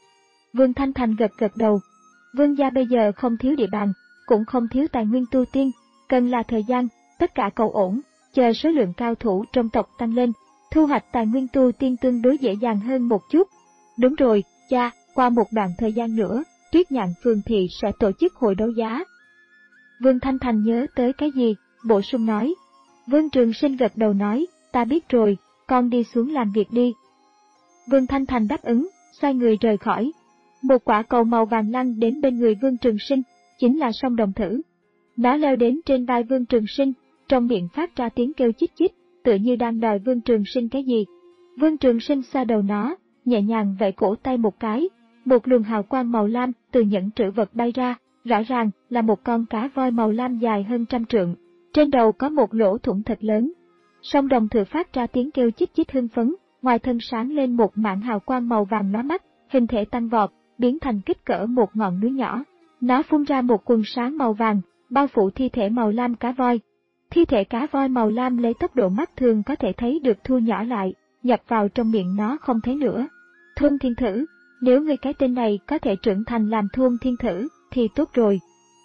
Vương Thanh Thành gật gật đầu. Vương gia bây giờ không thiếu địa bàn, cũng không thiếu tài nguyên tu tiên, cần là thời gian, tất cả cầu ổn, chờ số lượng cao thủ trong tộc tăng lên, thu hoạch tài nguyên tu tiên tương đối dễ dàng hơn một chút. Đúng rồi, cha, qua một đoạn thời gian nữa, Tuyết Nhạn phường thị sẽ tổ chức hội đấu giá. Vương Thanh Thành nhớ tới cái gì, bổ sung nói. Vương Trường Sinh gật đầu nói, ta biết rồi, con đi xuống làm việc đi. Vương Thanh Thành đáp ứng, xoay người rời khỏi. Một quả cầu màu vàng lăn đến bên người Vương Trường Sinh, chính là song đồng thử. Nó leo đến trên vai Vương Trường Sinh, trong miệng phát ra tiếng kêu chích chích, tựa như đang đòi Vương Trường Sinh cái gì. Vương Trường Sinh xoa đầu nó, nhẹ nhàng vẫy cổ tay một cái, một luồng hào quang màu lam từ nhẫn trữ vật bay ra, rõ ràng là một con cá voi màu lam dài hơn trăm trượng. Trên đầu có một lỗ thủng thật lớn. Song đồng thử phát ra tiếng kêu chích chích hưng phấn, ngoài thân sáng lên một mảng hào quang màu vàng lóa mắt, hình thể tăng vọt, biến thành kích cỡ một ngọn núi nhỏ. Nó phun ra một quần sáng màu vàng, bao phủ thi thể màu lam cá voi. Thi thể cá voi màu lam lấy tốc độ mắt thường có thể thấy được thu nhỏ lại, nhập vào trong miệng nó không thấy nữa. Thôn thiên thử, nếu người cái tên này có thể trưởng thành làm thôn thiên thử, thì tốt rồi.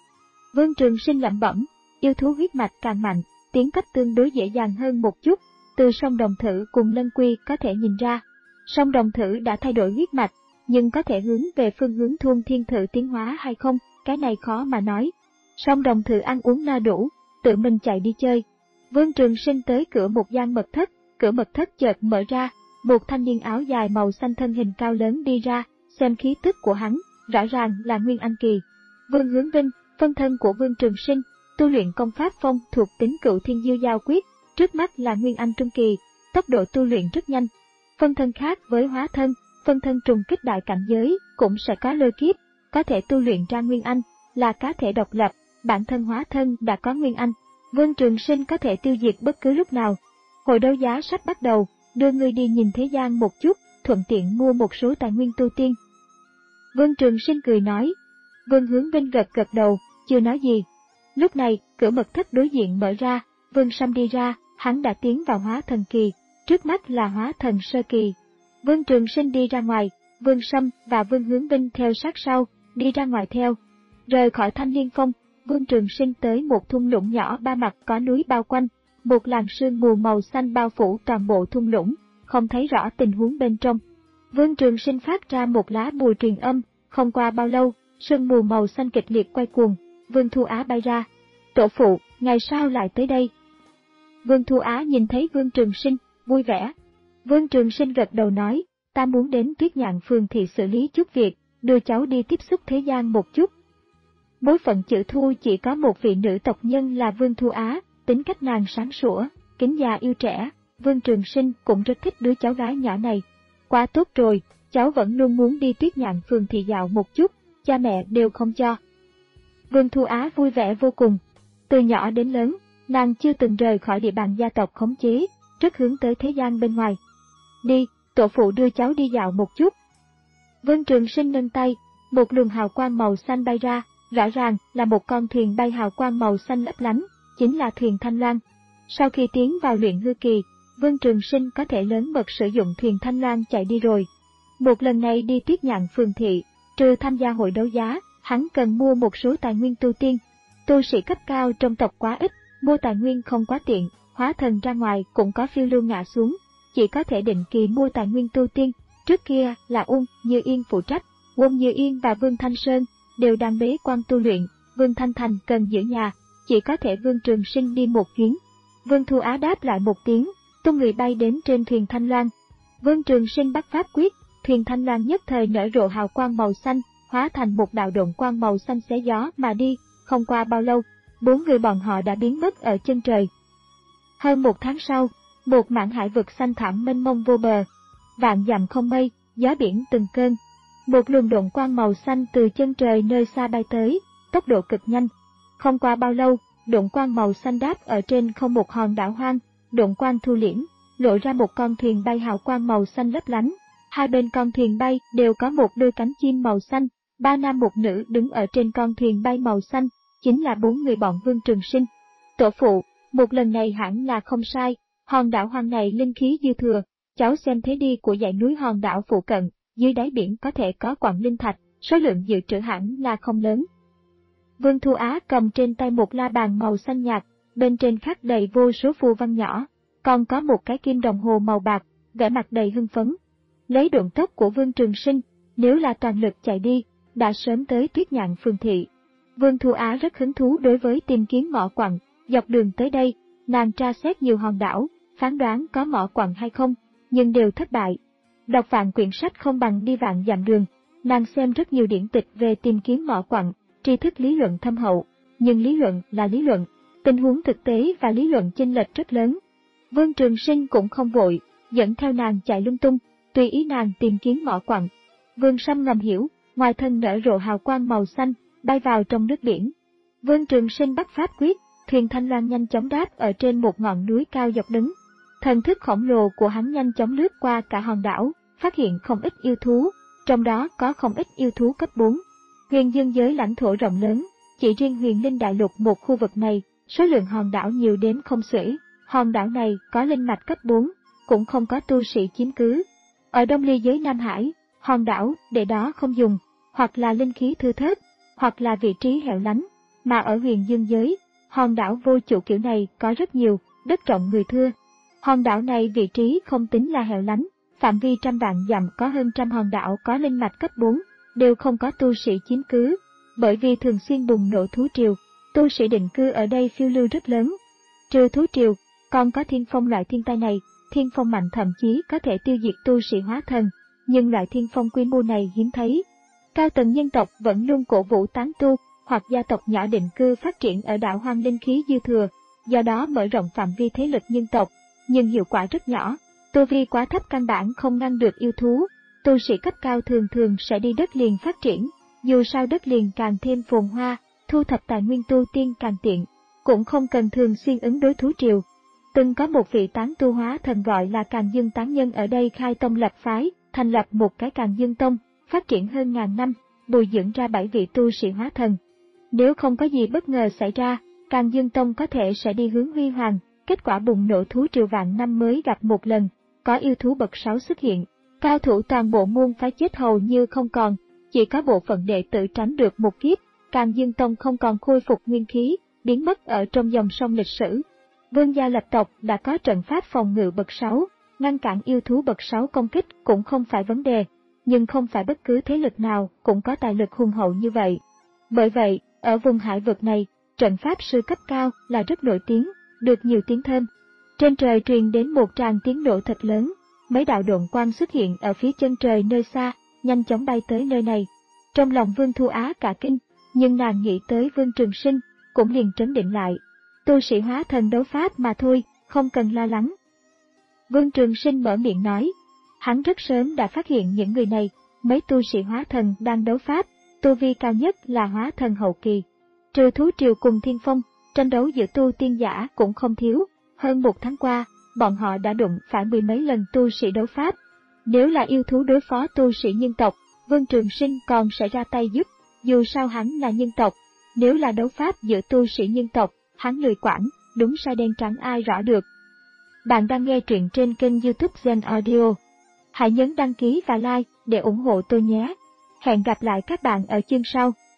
Vương Trường Sinh lẩm bẩm, yêu thú huyết mạch càng mạnh, tiến cấp tương đối dễ dàng hơn một chút, từ sông Đồng Thử cùng Lân Quy có thể nhìn ra. Sông Đồng Thử đã thay đổi huyết mạch, nhưng có thể hướng về phương hướng Thuôn Thiên Thử tiến hóa hay không, cái này khó mà nói. Sông Đồng Thử ăn uống no đủ, tự mình chạy đi chơi. Vương Trường Sinh tới cửa một gian mật thất, cửa mật thất chợt mở ra, một thanh niên áo dài màu xanh thân hình cao lớn đi ra, xem khí tức của hắn, rõ ràng là Nguyên Anh kỳ. Vương Hướng Vinh, phân thân của Vương Trường Sinh, tu luyện công pháp phong thuộc tính Cửu Thiên Diêu Giao Quyết, trước mắt là Nguyên Anh trung kỳ, tốc độ tu luyện rất nhanh. Phân thân khác với hóa thân, phân thân trùng kích đại cảnh giới cũng sẽ có lôi kiếp, có thể tu luyện ra Nguyên Anh, là cá thể độc lập, bản thân hóa thân đã có Nguyên Anh. Vương Trường Sinh có thể tiêu diệt bất cứ lúc nào. Hội đấu giá sắp bắt đầu, đưa ngươi đi nhìn thế gian một chút, thuận tiện mua một số tài nguyên tu tiên. Vương Trường Sinh cười nói. Vương Hướng Vinh gật gật đầu, chưa nói gì. Lúc này, cửa mật thất đối diện mở ra, Vương Sâm đi ra, hắn đã tiến vào hóa thần kỳ, trước mắt là hóa thần sơ kỳ. Vương Trường Sinh đi ra ngoài, Vương Sâm và Vương Hướng Vinh theo sát sau, đi ra ngoài theo. Rời khỏi Thanh Liên Phong, Vương Trường Sinh tới một thung lũng nhỏ ba mặt có núi bao quanh, một làn sương mù màu xanh bao phủ toàn bộ thung lũng, không thấy rõ tình huống bên trong. Vương Trường Sinh phát ra một lá bùa truyền âm, không qua bao lâu, sương mù màu xanh kịch liệt quay cuồng, Vương Thu Á bay ra. Tổ phụ, ngày sao lại tới đây? Vương Thu Á nhìn thấy Vương Trường Sinh, vui vẻ. Vương Trường Sinh gật đầu nói, ta muốn đến Tuyết Nhạn Phường thị xử lý chút việc, đưa cháu đi tiếp xúc thế gian một chút. Bối phận Chữ Thu chỉ có một vị nữ tộc nhân là Vương Thu Á, tính cách nàng sáng sủa, kính già yêu trẻ, Vương Trường Sinh cũng rất thích đứa cháu gái nhỏ này. Quá tốt rồi, cháu vẫn luôn muốn đi Tuyết Nhạn Phường thị dạo một chút, cha mẹ đều không cho. Vương Thu Á vui vẻ vô cùng. Từ nhỏ đến lớn, nàng chưa từng rời khỏi địa bàn gia tộc khống chế, rất hướng tới thế gian bên ngoài. Đi, tổ phụ đưa cháu đi dạo một chút. Vương Trường Sinh nâng tay, một luồng hào quang màu xanh bay ra, rõ ràng là một con thuyền bay hào quang màu xanh lấp lánh, chính là thuyền Thanh Loan. Sau khi tiến vào luyện hư kỳ, Vương Trường Sinh có thể lớn mật sử dụng thuyền Thanh Loan chạy đi rồi. Một lần này đi Tuyết Nhạn Phường thị, trừ tham gia hội đấu giá, hắn cần mua một số tài nguyên tu tiên. Tu sĩ cấp cao trong tộc quá ít, mua tài nguyên không quá tiện, hóa thần ra ngoài cũng có phiêu lưu ngã xuống, chỉ có thể định kỳ mua tài nguyên tu tiên. Trước kia là Uông Như Yên phụ trách, Uông Như Yên và Vương Thanh Sơn đều đang bế quan tu luyện, Vương Thanh Thành cần giữ nhà, chỉ có thể Vương Trường Sinh đi một chuyến. Vương Thu Á đáp lại một tiếng, tung người bay đến trên thuyền Thanh Loan. Vương Trường Sinh bắt pháp quyết, thuyền Thanh Loan nhất thời nở rộ hào quang màu xanh, hóa thành một đạo độn quang màu xanh xé gió mà đi. Không qua bao lâu, bốn người bọn họ đã biến mất ở chân trời. Hơn một tháng sau, một mảng hải vực xanh thẳm mênh mông vô bờ, vạn dặm không mây, gió biển từng cơn. Một luồng độn quang màu xanh từ chân trời nơi xa bay tới, tốc độ cực nhanh. Không qua bao lâu, độn quang màu xanh đáp ở trên không một hòn đảo hoang, độn quang thu liễm, lộ ra một con thuyền bay hào quang màu xanh lấp lánh. Hai bên con thuyền bay đều có một đôi cánh chim màu xanh, ba nam một nữ đứng ở trên con thuyền bay màu xanh, chính là bốn người bọn Vương Trường Sinh. Tổ phụ, một lần này hẳn là không sai, hòn đảo hoang này linh khí dư thừa, cháu xem thế đi của dãy núi hòn đảo phụ cận, dưới đáy biển có thể có quặng linh thạch, số lượng dự trữ hẳn là không lớn. Vương Thu Á cầm trên tay một la bàn màu xanh nhạt, bên trên khắc đầy vô số phù văn nhỏ, còn có một cái kim đồng hồ màu bạc, vẻ mặt đầy hưng phấn. Lấy độn tốc của Vương Trường Sinh, nếu là toàn lực chạy đi, đã sớm tới Tuyết Nhạn Phường thị. Vương Thu Á rất hứng thú đối với tìm kiếm mỏ quặng, dọc đường tới đây, nàng tra xét nhiều hòn đảo, phán đoán có mỏ quặng hay không, nhưng đều thất bại. Đọc vạn quyển sách không bằng đi vạn dặm đường, nàng xem rất nhiều điển tịch về tìm kiếm mỏ quặng, tri thức lý luận thâm hậu, nhưng lý luận là lý luận, tình huống thực tế và lý luận chênh lệch rất lớn. Vương Trường Sinh cũng không vội, dẫn theo nàng chạy lung tung, tùy ý nàng tìm kiếm mỏ quặng. Vương Sâm ngầm hiểu, ngoài thân nở rộ hào quang màu xanh, bay vào trong nước biển. Vương Trường Sinh bắt pháp quyết, thuyền Thanh Loan nhanh chóng đáp ở trên một ngọn núi cao dọc đứng. Thần thức khổng lồ của hắn nhanh chóng lướt qua cả hòn đảo, phát hiện không ít yêu thú, trong đó có không ít yêu thú cấp bốn. Huyền Dương giới lãnh thổ rộng lớn, chỉ riêng Huyền Linh Đại Lục một khu vực này, số lượng hòn đảo nhiều đếm không xuể. Hòn đảo này có linh mạch cấp bốn, cũng không có tu sĩ chiếm cứ. Ở Đông Ly giới Nam Hải, hòn đảo để đó không dùng, hoặc là linh khí thưa thớt, hoặc là vị trí hẻo lánh, mà ở Huyền Dương giới, hòn đảo vô chủ kiểu này có rất nhiều, đất rộng người thưa. Hòn đảo này vị trí không tính là hẻo lánh, phạm vi trăm vạn dặm có hơn trăm hòn đảo có linh mạch cấp bốn, đều không có tu sĩ chiếm cứ, bởi vì thường xuyên bùng nổ thú triều, tu sĩ định cư ở đây phiêu lưu rất lớn. Trừ thú triều, còn có thiên phong loại thiên tai này, thiên phong mạnh thậm chí có thể tiêu diệt tu sĩ hóa thần, nhưng loại thiên phong quy mô này hiếm thấy. Cao tầng nhân tộc vẫn luôn cổ vũ tán tu hoặc gia tộc nhỏ định cư phát triển ở đảo hoang linh khí dư thừa, do đó mở rộng phạm vi thế lực nhân tộc, nhưng hiệu quả rất nhỏ. Tu vi quá thấp căn bản không ngăn được yêu thú, tu sĩ cấp cao thường thường sẽ đi đất liền phát triển, dù sao đất liền càng thêm phồn hoa, thu thập tài nguyên tu tiên càng tiện, cũng không cần thường xuyên ứng đối thú triều. Từng có một vị tán tu hóa thần gọi là Càn Dương Tán Nhân ở đây khai tông lập phái, thành lập một cái Càn Dương Tông, phát triển hơn ngàn năm, bồi dưỡng ra bảy vị tu sĩ hóa thần. Nếu không có gì bất ngờ xảy ra, Càn Dương Tông có thể sẽ đi hướng huy hoàng, kết quả bùng nổ thú triều vạn năm mới gặp một lần, có yêu thú bậc sáu xuất hiện, cao thủ toàn bộ môn phái chết hầu như không còn, chỉ có bộ phận đệ tử tránh được một kiếp. Càn Dương Tông không còn khôi phục nguyên khí, biến mất ở trong dòng sông lịch sử. Vương gia lập tộc đã có trận pháp phòng ngự bậc sáu, ngăn cản yêu thú bậc sáu công kích cũng không phải vấn đề, nhưng không phải bất cứ thế lực nào cũng có tài lực hùng hậu như vậy. Bởi vậy, ở vùng hải vực này, trận pháp sư cấp cao là rất nổi tiếng, được nhiều tiếng thơm. Trên trời truyền đến một tràng tiếng nổ thật lớn, mấy đạo độn quang xuất hiện ở phía chân trời nơi xa, nhanh chóng bay tới nơi này. Trong lòng Vương Thu Á cả kinh, nhưng nàng nghĩ tới Vương Trường Sinh, cũng liền trấn định lại. Tu sĩ hóa thần đấu pháp mà thôi, không cần lo lắng. Vương Trường Sinh mở miệng nói, hắn rất sớm đã phát hiện những người này, mấy tu sĩ hóa thần đang đấu pháp, tu vi cao nhất là hóa thần hậu kỳ. Trừ thú triều cùng thiên phong, tranh đấu giữa tu tiên giả cũng không thiếu, hơn một tháng qua, bọn họ đã đụng phải mười mấy lần tu sĩ đấu pháp. Nếu là yêu thú đối phó tu sĩ nhân tộc, Vương Trường Sinh còn sẽ ra tay giúp, dù sao hắn là nhân tộc. Nếu là đấu pháp giữa tu sĩ nhân tộc, hắn lười quản, đúng sai đen trắng ai rõ được. Bạn đang nghe truyện trên kênh YouTube Zen Audio. Hãy nhấn đăng ký và like để ủng hộ tôi nhé. Hẹn gặp lại các bạn ở chương sau.